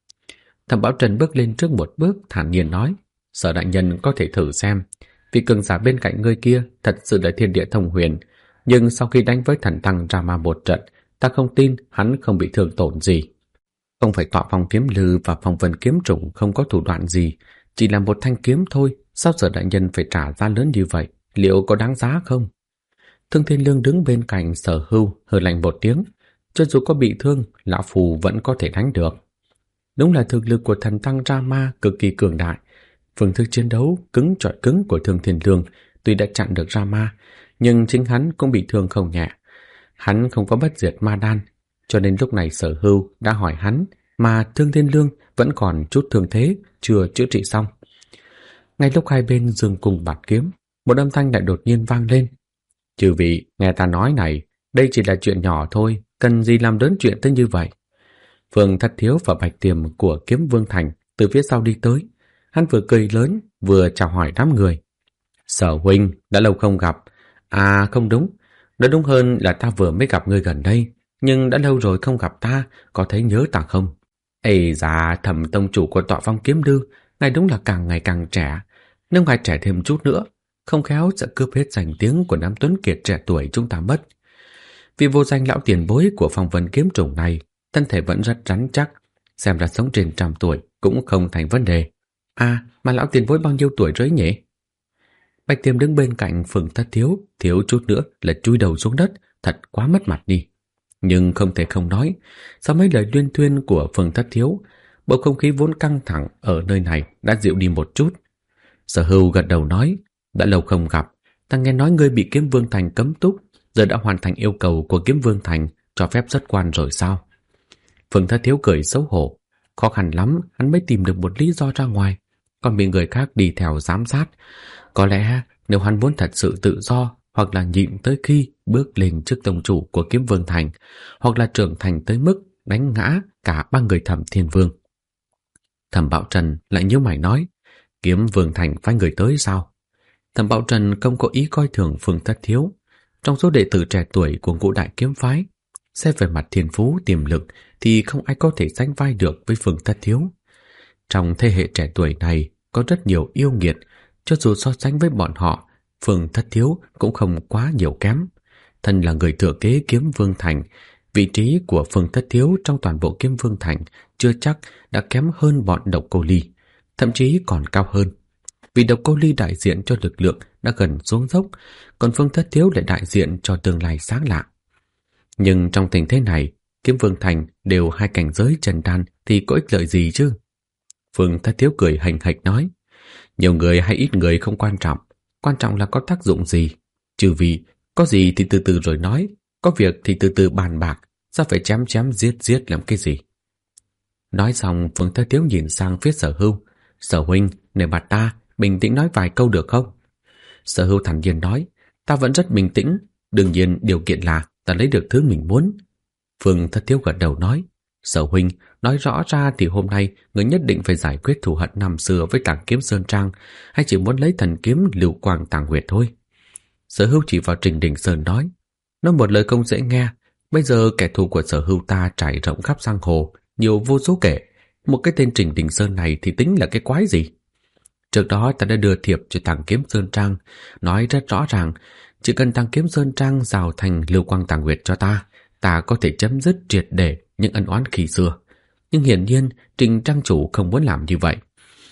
A: Thẩm Bảo Trần bước lên trước một bước, thản nhiên nói: Sở đại nhân có thể thử xem, vị cường giả bên cạnh ngươi kia thật sự là thiên địa thông huyền, nhưng sau khi đánh với thần tăng Rama một trận, ta không tin hắn không bị thương tổn gì. Không phải Tọa Phong Kiếm Lư và Phong Vân Kiếm Trùng không có thủ đoạn gì, chỉ là một thanh kiếm thôi, sao Sở đại nhân phải trả giá lớn như vậy, liệu có đáng giá không? Thương Thiên Lương đứng bên cạnh Sở Hưu hừ lạnh một tiếng, cho dù có bị thương, lão phù vẫn có thể đánh được. Đúng là thực lực của thần tăng Rama cực kỳ cường đại. Phương thức chiến đấu cứng chọi cứng của Thương Thiên Lương tuy đã chặn được Rama, nhưng chính hắn cũng bị thương không nhẹ. Hắn không có bất diệt ma đan, cho nên lúc này Sở Hưu đã hỏi hắn, mà Thương Thiên Lương vẫn còn chút thương thế, chưa chữa trị xong. Ngay lúc hai bên giương cùng bạt kiếm, một âm thanh lại đột nhiên vang lên. Chư vị, nghe ta nói này, đây chỉ là chuyện nhỏ thôi, cần gì làm lớn chuyện tới như vậy? Phương Thất Thiếu và Bạch Tiềm của Kiếm Vương Thành từ phía sau đi tới. Hắn vừa cười lớn, vừa chào hỏi đám người. Sở huynh, đã lâu không gặp. À không đúng, nói đúng hơn là ta vừa mới gặp ngươi gần đây, nhưng đã lâu rồi không gặp ta, có thấy nhớ ta không? Ây da, Thẩm tông chủ của Tọa Phong Kiếm Lư, ngài đúng là càng ngày càng trẻ. Nếu ngài trẻ thêm chút nữa, không khéo sẽ cướp hết danh tiếng của đám tuấn kiệt trẻ tuổi chúng ta mất. Vì vô danh lão tiền bối của Phong Vân Kiếm Trùng này, thân thể vẫn rất rắn chắc, xem ra sống trên 100 tuổi cũng không thành vấn đề. À, mà lão tiền bối bao nhiêu tuổi rồi nhỉ? Bạch Tiềm đứng bên cạnh Phương Thất Thiếu, thiếu chút nữa là chui đầu xuống đất, thật quá mất mặt đi. Nhưng không thể không nói, sau mấy lời luyên thuyên của Phương Thất Thiếu, bầu không khí vốn căng thẳng ở nơi này đã dịu đi một chút. Sở Hưu gật đầu nói, đã lâu không gặp, ta nghe nói ngươi bị Kiếm Vương Thành cấm túc, giờ đã hoàn thành yêu cầu của Kiếm Vương Thành, cho phép xuất quan rồi sao? Phương Thất Thiếu cười xấu hổ, khó khăn lắm hắn mới tìm được một lý do ra ngoài, còn bị người khác đi theo giám sát. Có lẽ nếu hắn muốn thật sự tự do, hoặc là nhịn tới khi bước lên chức tông chủ của Kiếm Vương Thành, hoặc là trưởng thành tới mức đánh ngã cả 3 người Thẩm Thiên Vương. Thẩm Bảo Trần lại nhíu mày nói, Kiếm Vương Thành phái người tới sao? Thẩm Bảo Trần không có ý coi thường Phương Thất Thiếu. Trong số đệ tử trẻ tuổi của Ngũ Đại Kiếm Phái, xét về mặt thiên phú tiềm lực thì không ai có thể sánh vai được với Phương Thất Thiếu. Trong thế hệ trẻ tuổi này có rất nhiều yêu nghiệt, cho dù so sánh với bọn họ, Phương Thất Thiếu cũng không quá nhiều kém. Thân là người thừa kế Kiếm Vương Thành, vị trí của Phương Thất Thiếu trong toàn bộ Kiếm Vương Thành chưa chắc đã kém hơn bọn Độc Cô Ly, thậm chí còn cao hơn. Vì Độc Cô Ly đại diện cho lực lượng đã gần xuống dốc, còn Phương Thất Thiếu lại đại diện cho tương lai sáng lạng. Nhưng trong tình thế này, Kiếm Vương Thành đều hai cảnh giới trần đan thì có ích lợi gì chứ? Phương Thất Thiếu cười hành hạch nói, nhiều người hay ít người không quan trọng là có tác dụng gì. Trừ vì có gì thì từ từ rồi nói, có việc thì từ từ bàn bạc, sao phải chém chém giết giết làm cái gì? Nói xong, Phương Thất Thiếu nhìn sang phía Sở Hưu. Sở huynh, nể mặt ta, bình tĩnh nói vài câu được không? Sở Hưu thản nhiên nói, ta vẫn rất bình tĩnh, đương nhiên điều kiện là ta lấy được thứ mình muốn. Phương Thất Thiếu gật đầu nói, Sở huynh, nói rõ ra thì hôm nay người nhất định phải giải quyết thù hận năm xưa với Tàng Kiếm Sơn Trang, hay chỉ muốn lấy thần kiếm Lưu Quang Tàng Nguyệt thôi? Sở Hưu chỉ vào Trình Đình Sơn nói một lời không dễ nghe, bây giờ kẻ thù của Sở Hưu ta trải rộng khắp giang hồ, nhiều vô số kể, một cái tên Trình Đình Sơn này thì tính là cái quái gì? Trước đó ta đã đưa thiệp cho Tàng Kiếm Sơn Trang, nói rất rõ ràng, chỉ cần Tàng Kiếm Sơn Trang rào thành Lưu Quang Tàng Nguyệt cho ta, ta có thể chấm dứt triệt để những ân oán khi xưa. Nhưng hiển nhiên Trình Trang chủ không muốn làm như vậy.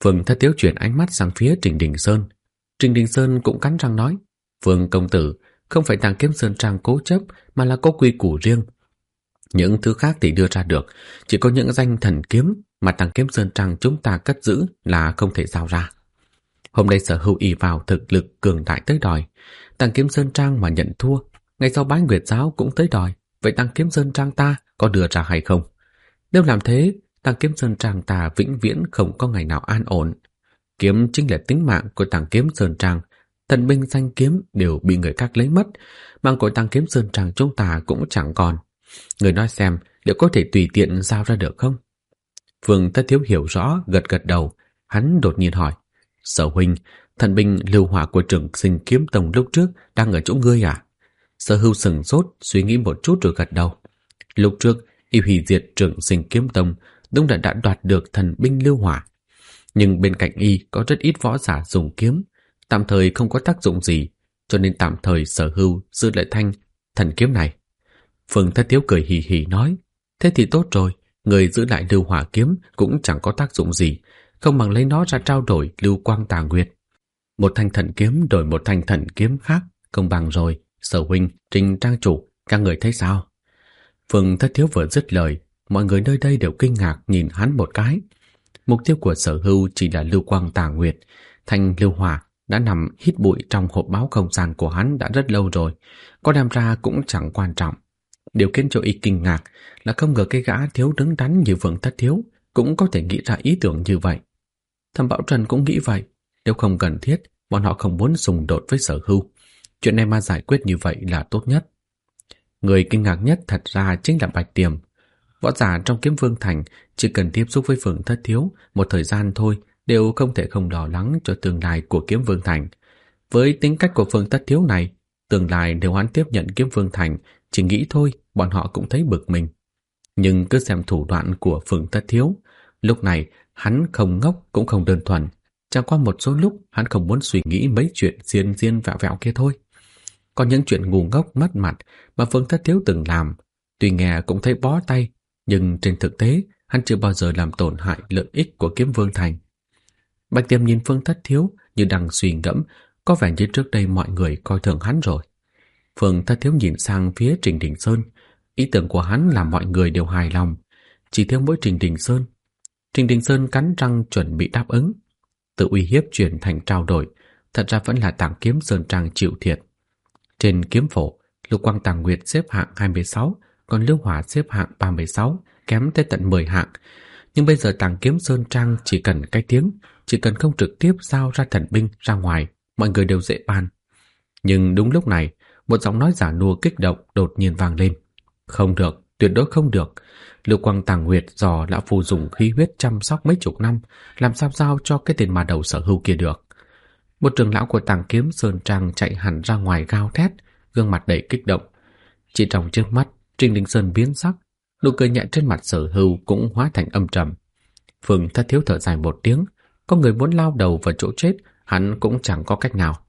A: Phương Thất Tiếu chuyển ánh mắt sang phía Trình Đình Sơn. Trình Đình Sơn cũng cắn răng nói, Phương công tử, không phải Tàng Kiếm Sơn Trang cố chấp, mà là có quy củ riêng. Những thứ khác thì đưa ra được, chỉ có những danh thần kiếm mà Tàng Kiếm Sơn Trang chúng ta cất giữ là không thể giao ra. Hôm nay Sở Hữu ỷ vào thực lực cường đại tới đòi, Tàng Kiếm Sơn Trang mà nhận thua, ngày sau Bái Nguyệt Giáo cũng tới đòi, vậy Tàng Kiếm Sơn Trang ta có đưa ra hay không? Nếu làm thế, Tàng Kiếm Sơn Trang ta vĩnh viễn không có ngày nào an ổn. Kiếm chính là tính mạng của Tàng Kiếm Sơn Trang, thần binh danh kiếm đều bị người khác lấy mất, mạng của Tàng Kiếm Sơn Trang chúng ta cũng chẳng còn. Người nói xem, liệu có thể tùy tiện giao ra được không? Phương Tất Thiếu hiểu rõ, gật gật đầu. Hắn đột nhiên hỏi, Sở huynh, thần binh lưu hỏa của Trường Sinh Kiếm Tông lúc trước đang ở chỗ ngươi à? Sở Hưu sừng sốt, suy nghĩ một chút rồi gật đầu. Lúc trước, y hủy diệt Trường Sinh Kiếm Tông đúng là đã đoạt được thần binh lưu hỏa. Nhưng bên cạnh y có rất ít võ giả dùng kiếm, tạm thời không có tác dụng gì, cho nên tạm thời Sở Hưu giữ lại thanh thần kiếm này. Phương Thất Tiếu cười hì hì nói, thế thì tốt rồi, người giữ lại lưu hỏa kiếm cũng chẳng có tác dụng gì, không bằng lấy nó ra trao đổi lưu quang tà nguyệt. Một thanh thần kiếm đổi một thanh thần kiếm khác, công bằng rồi. Sở huynh, Trình trang chủ, các người thấy sao? Phương Thất Thiếu vừa dứt lời, mọi người nơi đây đều kinh ngạc nhìn hắn một cái. Mục tiêu của Sở Hưu chỉ là lưu quang tà nguyệt, thanh lưu hỏa đã nằm hít bụi trong hộp báo không gian của hắn đã rất lâu rồi, có đem ra cũng chẳng quan trọng. Điều khiến cho y kinh ngạc là không ngờ cái gã thiếu đứng đắn như Phương Thất Thiếu cũng có thể nghĩ ra ý tưởng như vậy. Thẩm Bảo Trần cũng nghĩ vậy, nếu không cần thiết, bọn họ không muốn xung đột với Sở Hưu. Chuyện này mà giải quyết như vậy là tốt nhất. Người kinh ngạc nhất thật ra chính là Bạch Tiềm. Võ giả trong Kiếm Vương Thành chỉ cần tiếp xúc với Phương Thất Thiếu một thời gian thôi đều không thể không lo lắng cho tương lai của Kiếm Vương Thành. Với tính cách của Phương Thất Thiếu này, tương lai nếu hắn tiếp nhận Kiếm Vương Thành, chỉ nghĩ thôi bọn họ cũng thấy bực mình. Nhưng cứ xem thủ đoạn của Phương Thất Thiếu, lúc này hắn không ngốc cũng không đơn thuần, chẳng qua một số lúc hắn không muốn suy nghĩ mấy chuyện xiên xiên vẹo vẹo kia thôi. Còn những chuyện ngu ngốc mất mặt mà Phương Thất Thiếu từng làm, tuy nghe cũng thấy bó tay, nhưng trên thực tế hắn chưa bao giờ làm tổn hại lợi ích của Kiếm Vương Thành. Bạch Tiềm nhìn Phương Thất Thiếu như đang suy ngẫm, có vẻ như trước đây mọi người coi thường hắn rồi. Phương Thất Thiếu nhìn sang phía Trình Đình Sơn, ý tưởng của hắn làm mọi người đều hài lòng, chỉ thiếu mỗi Trình Đình Sơn. Trình Đình Sơn cắn răng chuẩn bị đáp ứng. Tự uy hiếp chuyển thành trao đổi, thật ra vẫn là Tàng Kiếm Sơn Trang chịu thiệt. Trên kiếm phổ, Lục Quang Tàng Nguyệt xếp hạng 26, còn Lưu Hỏa xếp hạng 36, kém tới tận 10 hạng. Nhưng bây giờ Tàng Kiếm Sơn Trang chỉ cần cái tiếng, chỉ cần không trực tiếp giao ra thần binh ra ngoài, mọi người đều dễ bàn. Nhưng đúng lúc này, một giọng nói giả nua kích động đột nhiên vang lên. Không được, tuyệt đối không được. Lưu Quang Tàng Nguyệt dò lão phu dùng khí huyết chăm sóc mấy chục năm, làm sao giao cho cái tên mà đầu Sở Hưu kia được. Một trưởng lão của Tàng Kiếm Sơn Trang chạy hẳn ra ngoài gào thét, gương mặt đầy kích động. Chỉ trong trước mắt, Trình Đình Sơn biến sắc, nụ cười nhẹ trên mặt Sở Hưu cũng hóa thành âm trầm. Phương Thất Thiếu thở dài một tiếng, có người muốn lao đầu vào chỗ chết, hắn cũng chẳng có cách nào.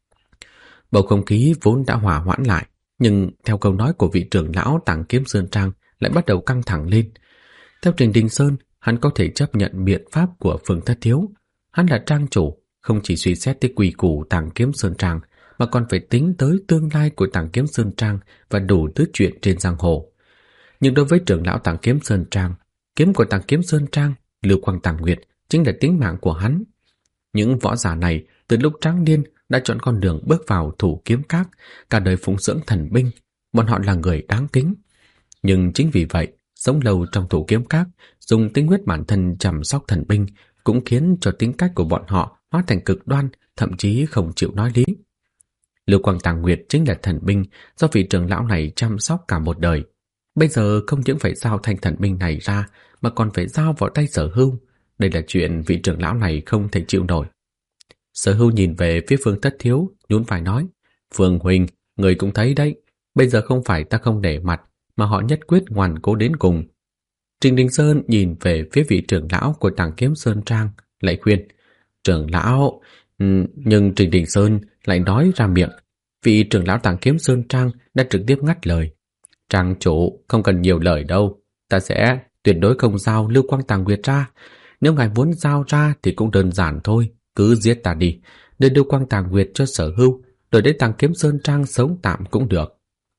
A: Bầu không khí vốn đã hòa hoãn lại, nhưng theo câu nói của vị trưởng lão Tàng Kiếm Sơn Trang lại bắt đầu căng thẳng lên. Theo Trình Đình Sơn, hắn có thể chấp nhận biện pháp của Phương Thất Thiếu. Hắn là trang chủ, không chỉ suy xét tới quy củ Tàng Kiếm Sơn Trang, mà còn phải tính tới tương lai của Tàng Kiếm Sơn Trang và đủ thứ chuyện trên giang hồ. Nhưng đối với trưởng lão Tàng Kiếm Sơn Trang, kiếm của Tàng Kiếm Sơn Trang, Lưu Quang Tàng Nguyệt chính là tính mạng của hắn. Những võ giả này từ lúc tráng niên đã chọn con đường bước vào thủ kiếm các, cả đời phụng dưỡng thần binh, bọn họ là người đáng kính. Nhưng chính vì vậy, sống lâu trong thủ kiếm các, dùng tinh huyết bản thân chăm sóc thần binh cũng khiến cho tính cách của bọn họ hóa thành cực đoan, thậm chí không chịu nói lý. Lưu Quang Tàng Nguyệt chính là thần binh do vị trưởng lão này chăm sóc cả một đời. Bây giờ không những phải giao thanh thần binh này ra, mà còn phải giao vào tay Sở Hưu. Đây là chuyện vị trưởng lão này không thể chịu nổi. Sở Hưu nhìn về phía Phương Thất Thiếu, nhún vai nói, Phương huynh, người cũng thấy đấy, bây giờ không phải ta không để mặt, mà họ nhất quyết ngoan cố đến cùng. Trình Đình Sơn nhìn về phía vị trưởng lão của Tàng Kiếm Sơn Trang, lại khuyên, trưởng lão... Nhưng Trình Đình Sơn lại nói ra miệng. Vị trưởng lão Tàng Kiếm Sơn Trang đã trực tiếp ngắt lời. Trang chủ, không cần nhiều lời đâu, ta sẽ tuyệt đối không giao Lưu Quang Tàng Nguyệt ra. Nếu ngài muốn giao ra thì cũng đơn giản thôi, cứ giết ta đi, để đưa Quang Tàng Nguyệt cho Sở Hưu, rồi để Tàng Kiếm Sơn Trang sống tạm cũng được.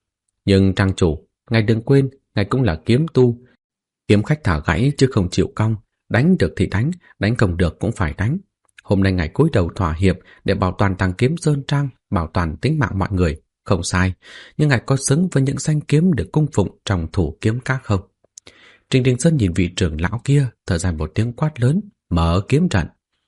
A: Nhưng trang chủ, ngài đừng quên, ngài cũng là kiếm tu, kiếm khách thả gãy chứ không chịu cong, đánh được thì đánh không được cũng phải đánh. Hôm nay ngài cúi đầu thỏa hiệp để bảo toàn Tàng Kiếm Sơn Trang, bảo toàn tính mạng mọi người, không sai, nhưng ngài có xứng với những danh kiếm được cung phụng trong thủ kiếm các không? Trình Đình Sơn nhìn vị trưởng lão kia, thở dài một tiếng quát lớn, mở kiếm trận.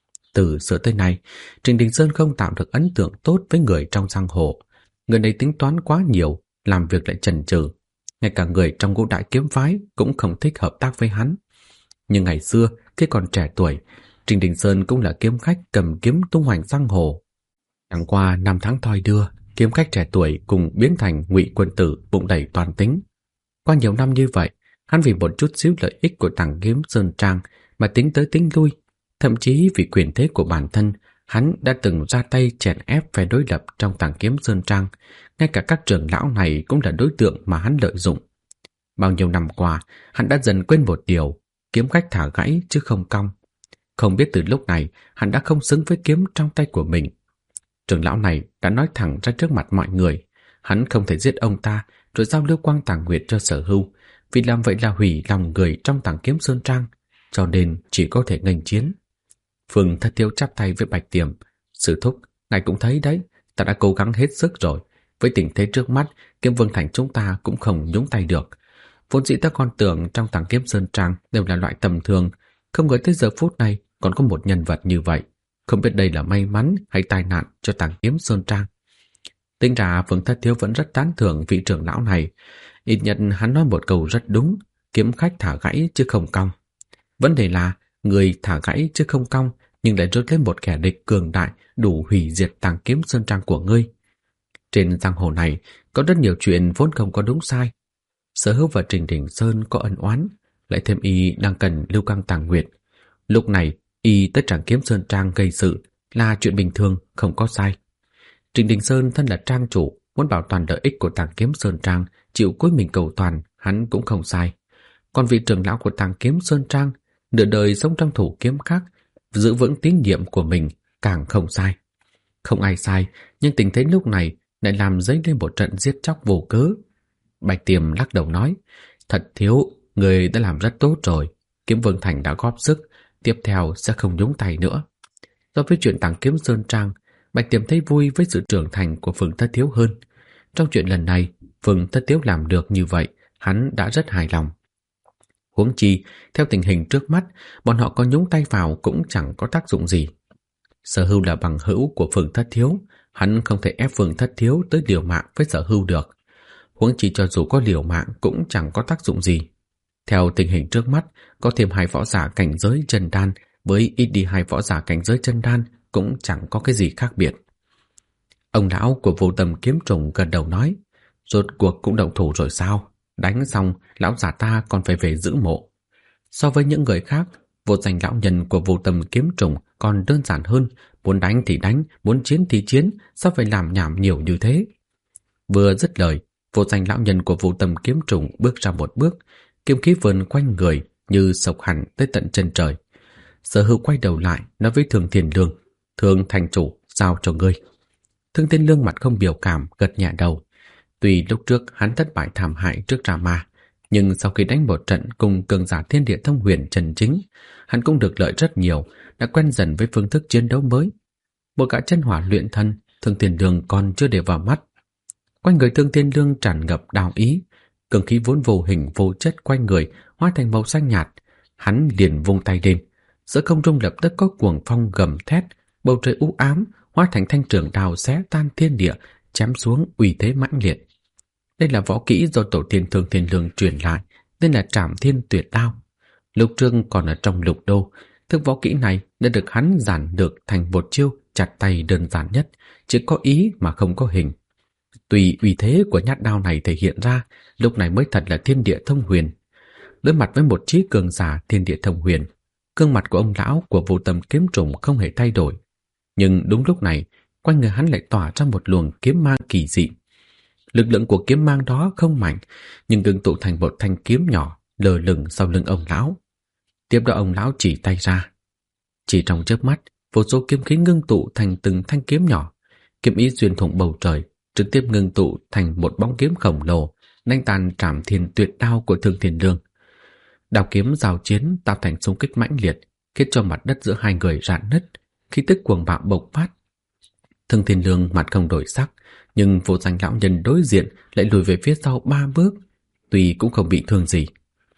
A: Từ xưa tới nay, Trình Đình Sơn không tạo được ấn tượng tốt với người trong giang hồ. Người này tính toán quá nhiều, làm việc lại chần chừ. Ngay cả người trong ngũ đại kiếm phái cũng không thích hợp tác với hắn. Nhưng ngày xưa, khi còn trẻ tuổi, Trình Đình Sơn cũng là kiếm khách cầm kiếm tung hoành giang hồ. Chẳng qua năm tháng thoi đưa, kiếm khách trẻ tuổi cùng biến thành ngụy quân tử bụng đầy toàn tính. Qua nhiều năm như vậy, hắn vì một chút xíu lợi ích của Tàng Kiếm Sơn Trang mà tính tới tính lui, thậm chí vì quyền thế của bản thân, hắn đã từng ra tay chèn ép phe đối lập trong Tàng Kiếm Sơn Trang. Ngay cả các trưởng lão này cũng là đối tượng mà hắn lợi dụng. Bao nhiêu năm qua, hắn đã dần quên một điều, kiếm khách thả gãy chứ không cong. Không biết từ lúc này, hắn đã không xứng với kiếm trong tay của mình. Trưởng lão này đã nói thẳng ra trước mặt mọi người, hắn không thể giết ông ta rồi giao Lưu Quang Tàng Nguyệt cho Sở Hưu, vì làm vậy là hủy lòng người trong Tàng Kiếm Sơn Trang, cho nên chỉ có thể nghênh chiến. Phương Thất Thiếu chắp tay với Bạch Tiềm, sư thúc, ngài cũng thấy đấy, ta đã cố gắng hết sức rồi. Với tình thế trước mắt, Kiếm Vương Thành chúng ta cũng không nhúng tay được. Vốn dĩ ta còn tưởng trong Tàng Kiếm Sơn Trang đều là loại tầm thường, không ngờ tới giờ phút này còn có một nhân vật như vậy. Không biết đây là may mắn hay tai nạn cho Tàng Kiếm Sơn Trang. Tính ra Phương Thất Thiếu vẫn rất tán thưởng vị trưởng lão này. Ít nhất hắn nói một câu rất đúng, kiếm khách thả gãy chứ không cong. Vấn đề là người thả gãy chứ không cong, nhưng lại rước lên một kẻ địch cường đại đủ hủy diệt Tàng Kiếm Sơn Trang của ngươi. Trên giang hồ này có rất nhiều chuyện vốn không có đúng sai. Sở Hưu và Trình Đình Sơn có ân oán, lại thêm y đang cần Lưu Quang Tàng Nguyệt. Lúc này y tới Tàng Kiếm Sơn Trang gây sự là chuyện bình thường, không có sai. Trình Đình Sơn thân là trang chủ, muốn bảo toàn lợi ích của Tàng Kiếm Sơn Trang, chịu cúi mình cầu toàn, hắn cũng không sai. Còn vị trưởng lão của Tàng Kiếm Sơn Trang, nửa đời sống trong thủ kiếm khác, giữ vững tín nhiệm của mình, càng không sai. Không ai sai, nhưng tình thế lúc này lại làm dấy lên một trận giết chóc vô cớ. Bạch Tiềm lắc đầu nói, thật Thiếu, người đã làm rất tốt rồi. Kiếm Vương Thành đã góp sức, tiếp theo sẽ không nhúng tay nữa. Do với chuyện Tàng Kiếm Sơn Trang, Bạch Tiềm thấy vui với sự trưởng thành của Phương Thất Thiếu hơn. Trong chuyện lần này, Phương Thất Thiếu làm được như vậy, hắn đã rất hài lòng. Huống chi, theo tình hình trước mắt, bọn họ có nhúng tay vào cũng chẳng có tác dụng gì. Sở Hưu là bằng hữu của Phương Thất Thiếu, hắn không thể ép Phương Thất Thiếu tới liều mạng với Sở Hưu được. Huống chi cho dù có liều mạng cũng chẳng có tác dụng gì. Theo tình hình trước mắt, có thêm 2 võ giả cảnh giới chân đan với ít đi 2 võ giả cảnh giới chân đan cũng chẳng có cái gì khác biệt. Ông lão của Vô Tâm Kiếm Trùng gần đầu nói, rốt cuộc cũng động thủ rồi sao? Đánh xong, lão già ta còn phải về giữ mộ. So với những người khác, vô danh lão nhân của Vô Tâm Kiếm Trùng còn đơn giản hơn, muốn đánh thì đánh, muốn chiến thì chiến, sao phải làm nhảm nhiều như thế? Vừa dứt lời, vô danh lão nhân của Vô Tâm Kiếm Trùng bước ra một bước, kiếm khí vờn quanh người như sộc hẳn tới tận chân trời. Sở Hưu quay đầu lại nói với Thương Thiên Lương, Thương thành chủ, giao cho ngươi. Thương Thiên Lương mặt không biểu cảm, gật nhẹ đầu. Tuy lúc trước hắn thất bại thảm hại trước Ra Ma, nhưng sau khi đánh một trận cùng cường giả thiên địa thông huyền chân chính, hắn cũng được lợi rất nhiều, đã quen dần với phương thức chiến đấu mới. Một gã chân hỏa luyện thân, Thương Thiên Lương còn chưa để vào mắt. Quanh người Thương Thiên Lương tràn ngập đao ý, cường khí vốn vô hình vô chất quanh người hóa thành màu xanh nhạt. Hắn liền vung tay lên, giữa không trung lập tức có cuồng phong gầm thét, bầu trời u ám hóa thành thanh trường đao xé tan thiên địa, chém xuống uy thế mãnh liệt. Đây là võ kỹ do tổ tiên Thương Thiên Lương truyền lại, tên là Trảm Thiên Tuyệt Đao. Lúc trước còn ở trong Lục Đô, thức võ kỹ này đã được hắn giản được thành một chiêu chặt tay đơn giản nhất, chỉ có ý mà không có hình. Tùy uy thế của nhát đao này thể hiện ra, lúc này mới thật là thiên địa thông huyền. Đối mặt với một trí cường giả thiên địa thông huyền, gương mặt của ông lão của Vô Tâm Kiếm Trùng không hề thay đổi. Nhưng đúng lúc này, quanh người hắn lại tỏa ra một luồng kiếm mang kỳ dị. Lực lượng của kiếm mang đó không mạnh, nhưng ngưng tụ thành một thanh kiếm nhỏ lơ lửng sau lưng ông lão. Tiếp đó ông lão chỉ tay ra. Chỉ trong chớp mắt, vô số kiếm khí ngưng tụ thành từng thanh kiếm nhỏ, kiếm ý xuyên thủng bầu trời, trực tiếp ngưng tụ thành một bóng kiếm khổng lồ, đánh tan trảm thiên tuyệt đao của Thương Thiên Lương. Đao kiếm giao chiến tạo thành xung kích mãnh liệt, khiến cho mặt đất giữa hai người rạn nứt, khí tức cuồng bạo bộc phát. Thương Thiên Lương mặt không đổi sắc, nhưng Vô Danh lão nhân đối diện lại lùi về phía sau 3 bước, tuy cũng không bị thương gì.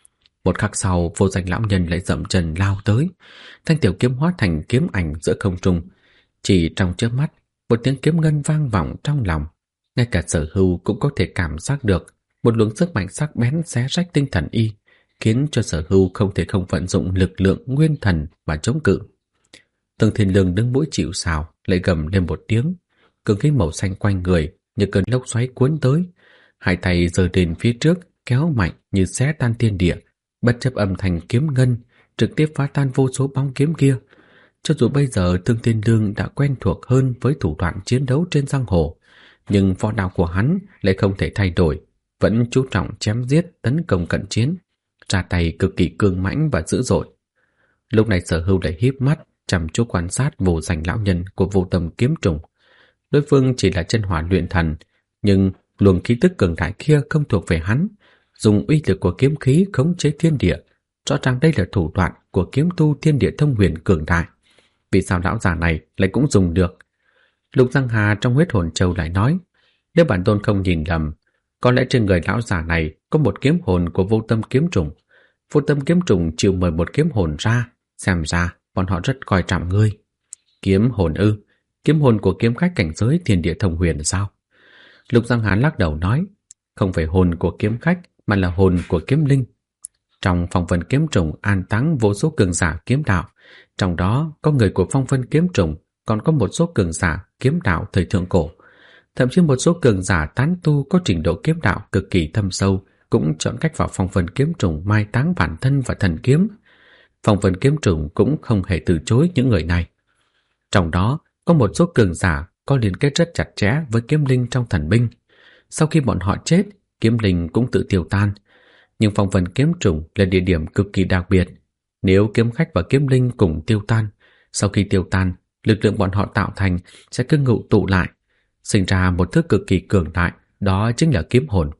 A: Một khắc sau, Vô Danh lão nhân lại dậm chân lao tới, thanh tiểu kiếm hóa thành kiếm ảnh giữa không trung. Chỉ trong chớp mắt, một tiếng kiếm ngân vang vọng trong lòng, ngay cả Sở Hưu cũng có thể cảm giác được một luồng sức mạnh sắc bén xé rách tinh thần y, khiến cho Sở Hưu không thể không vận dụng lực lượng nguyên thần mà chống cự. Thương Thiên Lương đứng mũi chịu sào, lại gầm lên một tiếng, cương khí màu xanh quanh người như cơn lốc xoáy cuốn tới, hai tay giơ lên phía trước, kéo mạnh như xé tan thiên địa, bất chấp âm thanh kiếm ngân, trực tiếp phá tan vô số bóng kiếm kia. Cho dù bây giờ Thương Thiên Lương đã quen thuộc hơn với thủ đoạn chiến đấu trên giang hồ, nhưng võ đạo của hắn lại không thể thay đổi, vẫn chú trọng chém giết, tấn công cận chiến, ra tay cực kỳ cương mãnh và dữ dội. Lúc này Sở Hưu lại híp mắt chăm chú quan sát Vô Danh lão nhân của Vô Tâm kiếm trùng. Đối phương chỉ là chân hỏa luyện thần, nhưng luồng khí tức cường đại kia không thuộc về hắn, dùng uy lực của kiếm khí khống chế thiên địa. Rõ ràng đây là thủ đoạn của kiếm tu thiên địa thông huyền cường đại. Vì sao lão già này lại cũng dùng được? Lục Giang Hà trong huyết hồn châu lại nói, nếu bản tôn không nhìn lầm, có lẽ trên người lão già này có một kiếm hồn của Vô Tâm kiếm trùng. Vô Tâm kiếm trùng chịu mời một kiếm hồn ra, xem ra bọn họ rất coi trọng ngươi. Kiếm hồn ư? Kiếm hồn của kiếm khách cảnh giới thiên địa thông huyền sao? Lục Giang Hà lắc đầu nói, không phải hồn của kiếm khách mà là hồn của kiếm linh. Trong phong vân kiếm trùng an táng vô số cường giả kiếm đạo, trong đó có người của phong vân kiếm trùng, còn có một số cường giả kiếm đạo thời thượng cổ. Thậm chí một số cường giả tán tu có trình độ kiếm đạo cực kỳ thâm sâu cũng chọn cách vào phong vân kiếm trùng mai táng bản thân và thần kiếm. Phong vân kiếm trùng cũng không hề từ chối những người này. Trong đó có một số cường giả có liên kết rất chặt chẽ với kiếm linh trong thần binh. Sau khi bọn họ chết, kiếm linh cũng tự tiêu tan. Nhưng phong vân kiếm trùng là địa điểm cực kỳ đặc biệt. Nếu kiếm khách và kiếm linh cùng tiêu tan, sau khi tiêu tan, lực lượng bọn họ tạo thành sẽ cứ ngụ tụ lại, sinh ra một thứ cực kỳ cường đại, đó chính là kiếm hồn.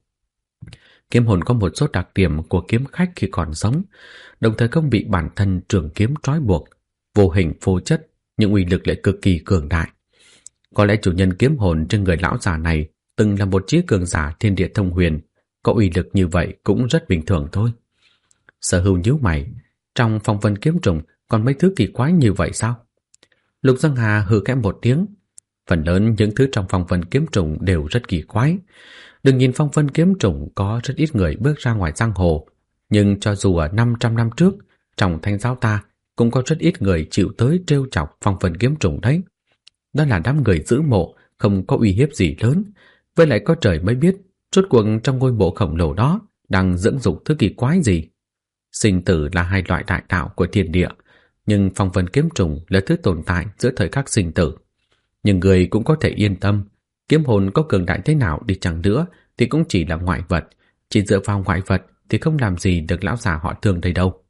A: Kiếm hồn có một số đặc điểm của kiếm khách khi còn sống, đồng thời không bị bản thân trường kiếm trói buộc, vô hình vô chất, nhưng uy lực lại cực kỳ cường đại. Có lẽ chủ nhân kiếm hồn trên người lão già này từng là một chí cường giả thiên địa thông huyền, có uy lực như vậy cũng rất bình thường thôi. Sở Hưu nhíu mày, trong phong vân kiếm trùng còn mấy thứ kỳ quái như vậy sao? Lục Giang Hà hừ khẽ một tiếng, phần lớn những thứ trong phong vân kiếm trùng đều rất kỳ quái. Đừng nhìn phong vân kiếm trùng có rất ít người bước ra ngoài giang hồ, nhưng cho dù ở 500 năm trước, trong Thánh giáo ta cũng có rất ít người chịu tới trêu chọc phong vân kiếm trùng đấy. Đó là đám người giữ mộ, không có uy hiếp gì lớn, với lại có trời mới biết rốt cuộc trong ngôi mộ khổng lồ đó đang dưỡng dục thứ kỳ quái gì. Sinh tử là hai loại đại đạo của thiên địa, nhưng phong vân kiếm trùng là thứ tồn tại giữa thời khắc sinh tử. Nhưng người cũng có thể yên tâm, kiếm hồn có cường đại thế nào đi chăng nữa thì cũng chỉ là ngoại vật, chỉ dựa vào ngoại vật thì không làm gì được lão già họ Thương đây đâu.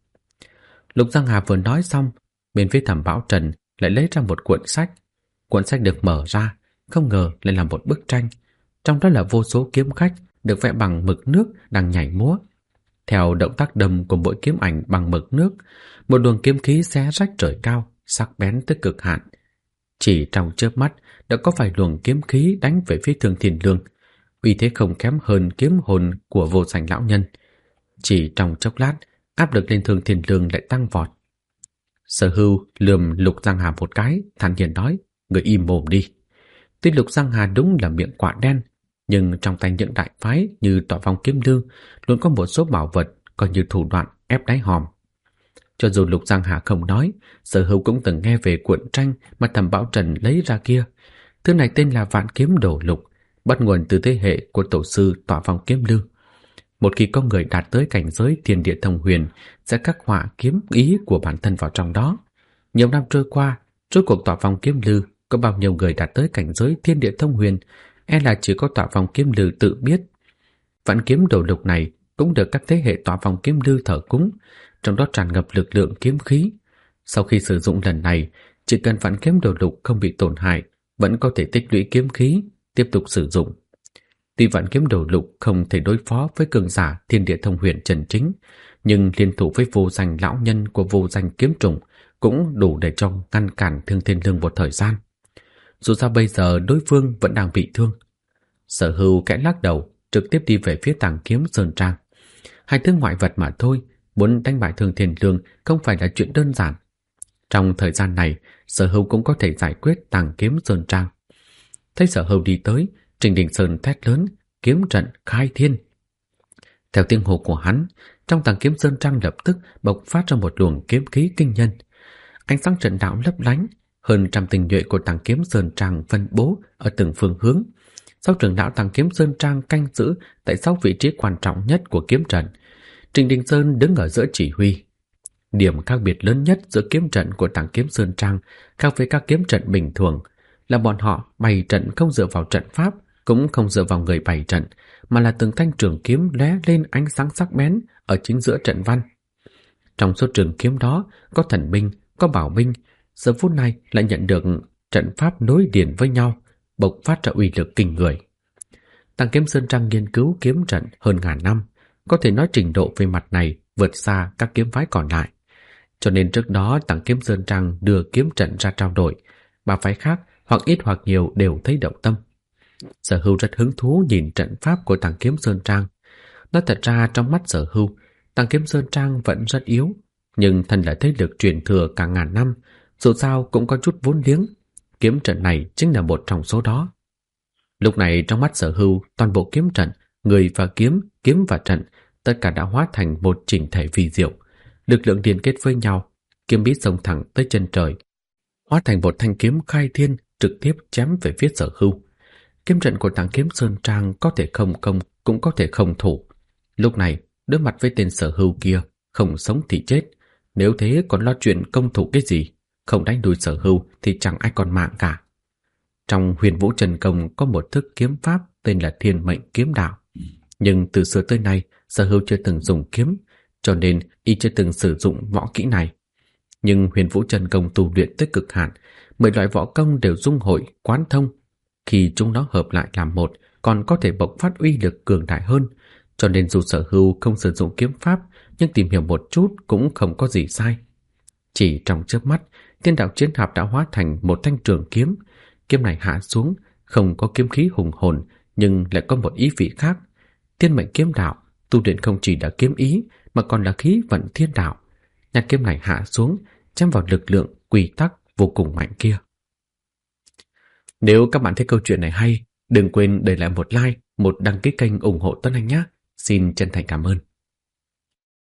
A: Lục Giang Hà vừa nói xong, bên phía Thẩm Bảo Trần lại lấy ra một cuộn sách. Cuộn sách được mở ra, không ngờ lại là một bức tranh, trong đó là vô số kiếm khách được vẽ bằng mực nước đang nhảy múa. Theo động tác đâm của mỗi kiếm ảnh bằng mực nước, một luồng kiếm khí xé rách trời cao, sắc bén tới cực hạn. Chỉ trong chớp mắt đã có vài luồng kiếm khí đánh về phía Thương Thiên Lương, uy thế không kém hơn kiếm hồn của Vô Danh lão nhân. Chỉ trong chốc lát, áp lực lên Thương Thiên Lương lại tăng vọt. Sở Hưu lườm Lục Giang Hà một cái, thản nhiên nói, người im mồm đi. Tuy Lục Giang Hà đúng là miệng quạ đen, nhưng trong tay những đại phái như Tọa Phong Kiếm Lương luôn có một số bảo vật coi như thủ đoạn ép đáy hòm. Cho dù Lục Giang Hà không nói, Sở Hưu cũng từng nghe về cuộn tranh mà Thẩm Bảo Trần lấy ra kia. Thứ này tên là Vạn Kiếm Đổ Lục, bắt nguồn từ thế hệ của tổ sư Tọa Phong Kiếm Lương. Một khi có người đạt tới cảnh giới thiên địa thông huyền, sẽ khắc họa kiếm ý của bản thân vào trong đó. Nhiều năm trôi qua, rốt cuộc Tọa Phong Kiếm Lư có bao nhiêu người đạt tới cảnh giới thiên địa thông huyền, e là chỉ có Tọa Phong Kiếm Lư tự biết. Vạn Kiếm Đổ Lục này cũng được các thế hệ tọa vòng kiếm lư thờ cúng, trong đó tràn ngập lực lượng kiếm khí. Sau khi sử dụng lần này, chỉ cần vạn kiếm đồ lục không bị tổn hại, vẫn có thể tích lũy kiếm khí, tiếp tục sử dụng. Tuy vạn kiếm đồ lục không thể đối phó với cường giả thiên địa thông huyền chân chính, nhưng liên thủ với vô danh lão nhân của vô danh kiếm trùng cũng đủ để cho ngăn cản Thương Thiên Lương một thời gian. Dù sao bây giờ đối phương vẫn đang bị thương. Sở Hưu kẽ lắc đầu, trực tiếp đi về phía Tàng Kiếm Sơn Trang. Hai thứ ngoại vật mà thôi, muốn đánh bại Thương Thiên Lương không phải là chuyện đơn giản. Trong thời gian này, Sở Hưu cũng có thể giải quyết Tàng Kiếm Sơn Trang. Thấy Sở Hưu đi tới, Trình Đình Sơn thét lớn, kiếm trận khai thiên. Theo tiếng hô của hắn, trong Tàng Kiếm Sơn Trang lập tức bộc phát ra một luồng kiếm khí kinh nhân. Ánh sáng trận đạo lấp lánh, hơn trăm tinh nhuệ của Tàng Kiếm Sơn Trang phân bố ở từng phương hướng. 6 trưởng lão Tàng Kiếm Sơn Trang canh giữ tại 6 vị trí quan trọng nhất của kiếm trận. Trình Đình Sơn đứng ở giữa chỉ huy. Điểm khác biệt lớn nhất giữa kiếm trận của Tàng Kiếm Sơn Trang khác với các kiếm trận bình thường là bọn họ bày trận không dựa vào trận pháp, cũng không dựa vào người bày trận, mà là từng thanh trường kiếm lóe lên ánh sáng sắc bén ở chính giữa trận văn. Trong số trường kiếm đó có thần binh, có bảo binh, giờ phút này lại nhận được trận pháp nối liền với nhau, bộc phát ra uy lực kinh người. Tàng Kiếm Sơn Trang nghiên cứu kiếm trận hơn ngàn năm, có thể nói trình độ về mặt này vượt xa các kiếm phái còn lại. Cho nên trước đó Tàng Kiếm Sơn Trang đưa kiếm trận ra trao đổi, ba phái khác hoặc ít hoặc nhiều đều thấy động tâm. Sở Hưu rất hứng thú nhìn trận pháp của Tàng Kiếm Sơn Trang. Nói thật ra trong mắt Sở Hưu, Tàng Kiếm Sơn Trang vẫn rất yếu, nhưng thân là thế lực truyền thừa cả ngàn năm, dù sao cũng có chút vốn liếng. Kiếm trận này chính là một trong số đó. Lúc này trong mắt Sở Hưu, toàn bộ kiếm trận, người và kiếm, kiếm và trận, tất cả đã hóa thành một chỉnh thể vi diệu. Lực lượng liên kết với nhau, kiếm bí xông thẳng tới chân trời, hóa thành một thanh kiếm khai thiên trực tiếp chém về phía Sở Hưu. Kiếm trận của Tàng Kiếm Sơn Trang có thể không công, cũng có thể không thủ. Lúc này, đối mặt với tên Sở Hưu kia, không sống thì chết. Nếu thế còn lo chuyện công thủ cái gì? Không đánh đuổi Sở Hưu thì chẳng ai còn mạng cả. Trong Huyền Vũ Trần Công có một thức kiếm pháp tên là Thiên Mệnh Kiếm Đạo. Nhưng từ xưa tới nay, Sở Hưu chưa từng dùng kiếm, cho nên y chưa từng sử dụng võ kỹ này. Nhưng Huyền Vũ Trần Công tu luyện tới cực hạn, 10 loại võ công đều dung hội, quán thông. Khi chúng nó hợp lại làm một, còn có thể bộc phát uy lực cường đại hơn. Cho nên dù Sở Hưu không sử dụng kiếm pháp, nhưng tìm hiểu một chút cũng không có gì sai. Chỉ trong chớp mắt, Thiên Đạo Chiến Hạp đã hóa thành một thanh trường kiếm. Kiếm này hạ xuống, không có kiếm khí hùng hồn, nhưng lại có một ý vị khác. Thiên Mệnh Kiếm Đạo tu luyện không chỉ là kiếm ý, mà còn là khí vận thiên đạo. Nhát kiếm này hạ xuống, chém vào lực lượng quy tắc vô cùng mạnh kia. Nếu các bạn thấy câu chuyện này hay, đừng quên để lại một like, một đăng ký kênh ủng hộ Tuấn Anh nhé. Xin chân thành cảm ơn.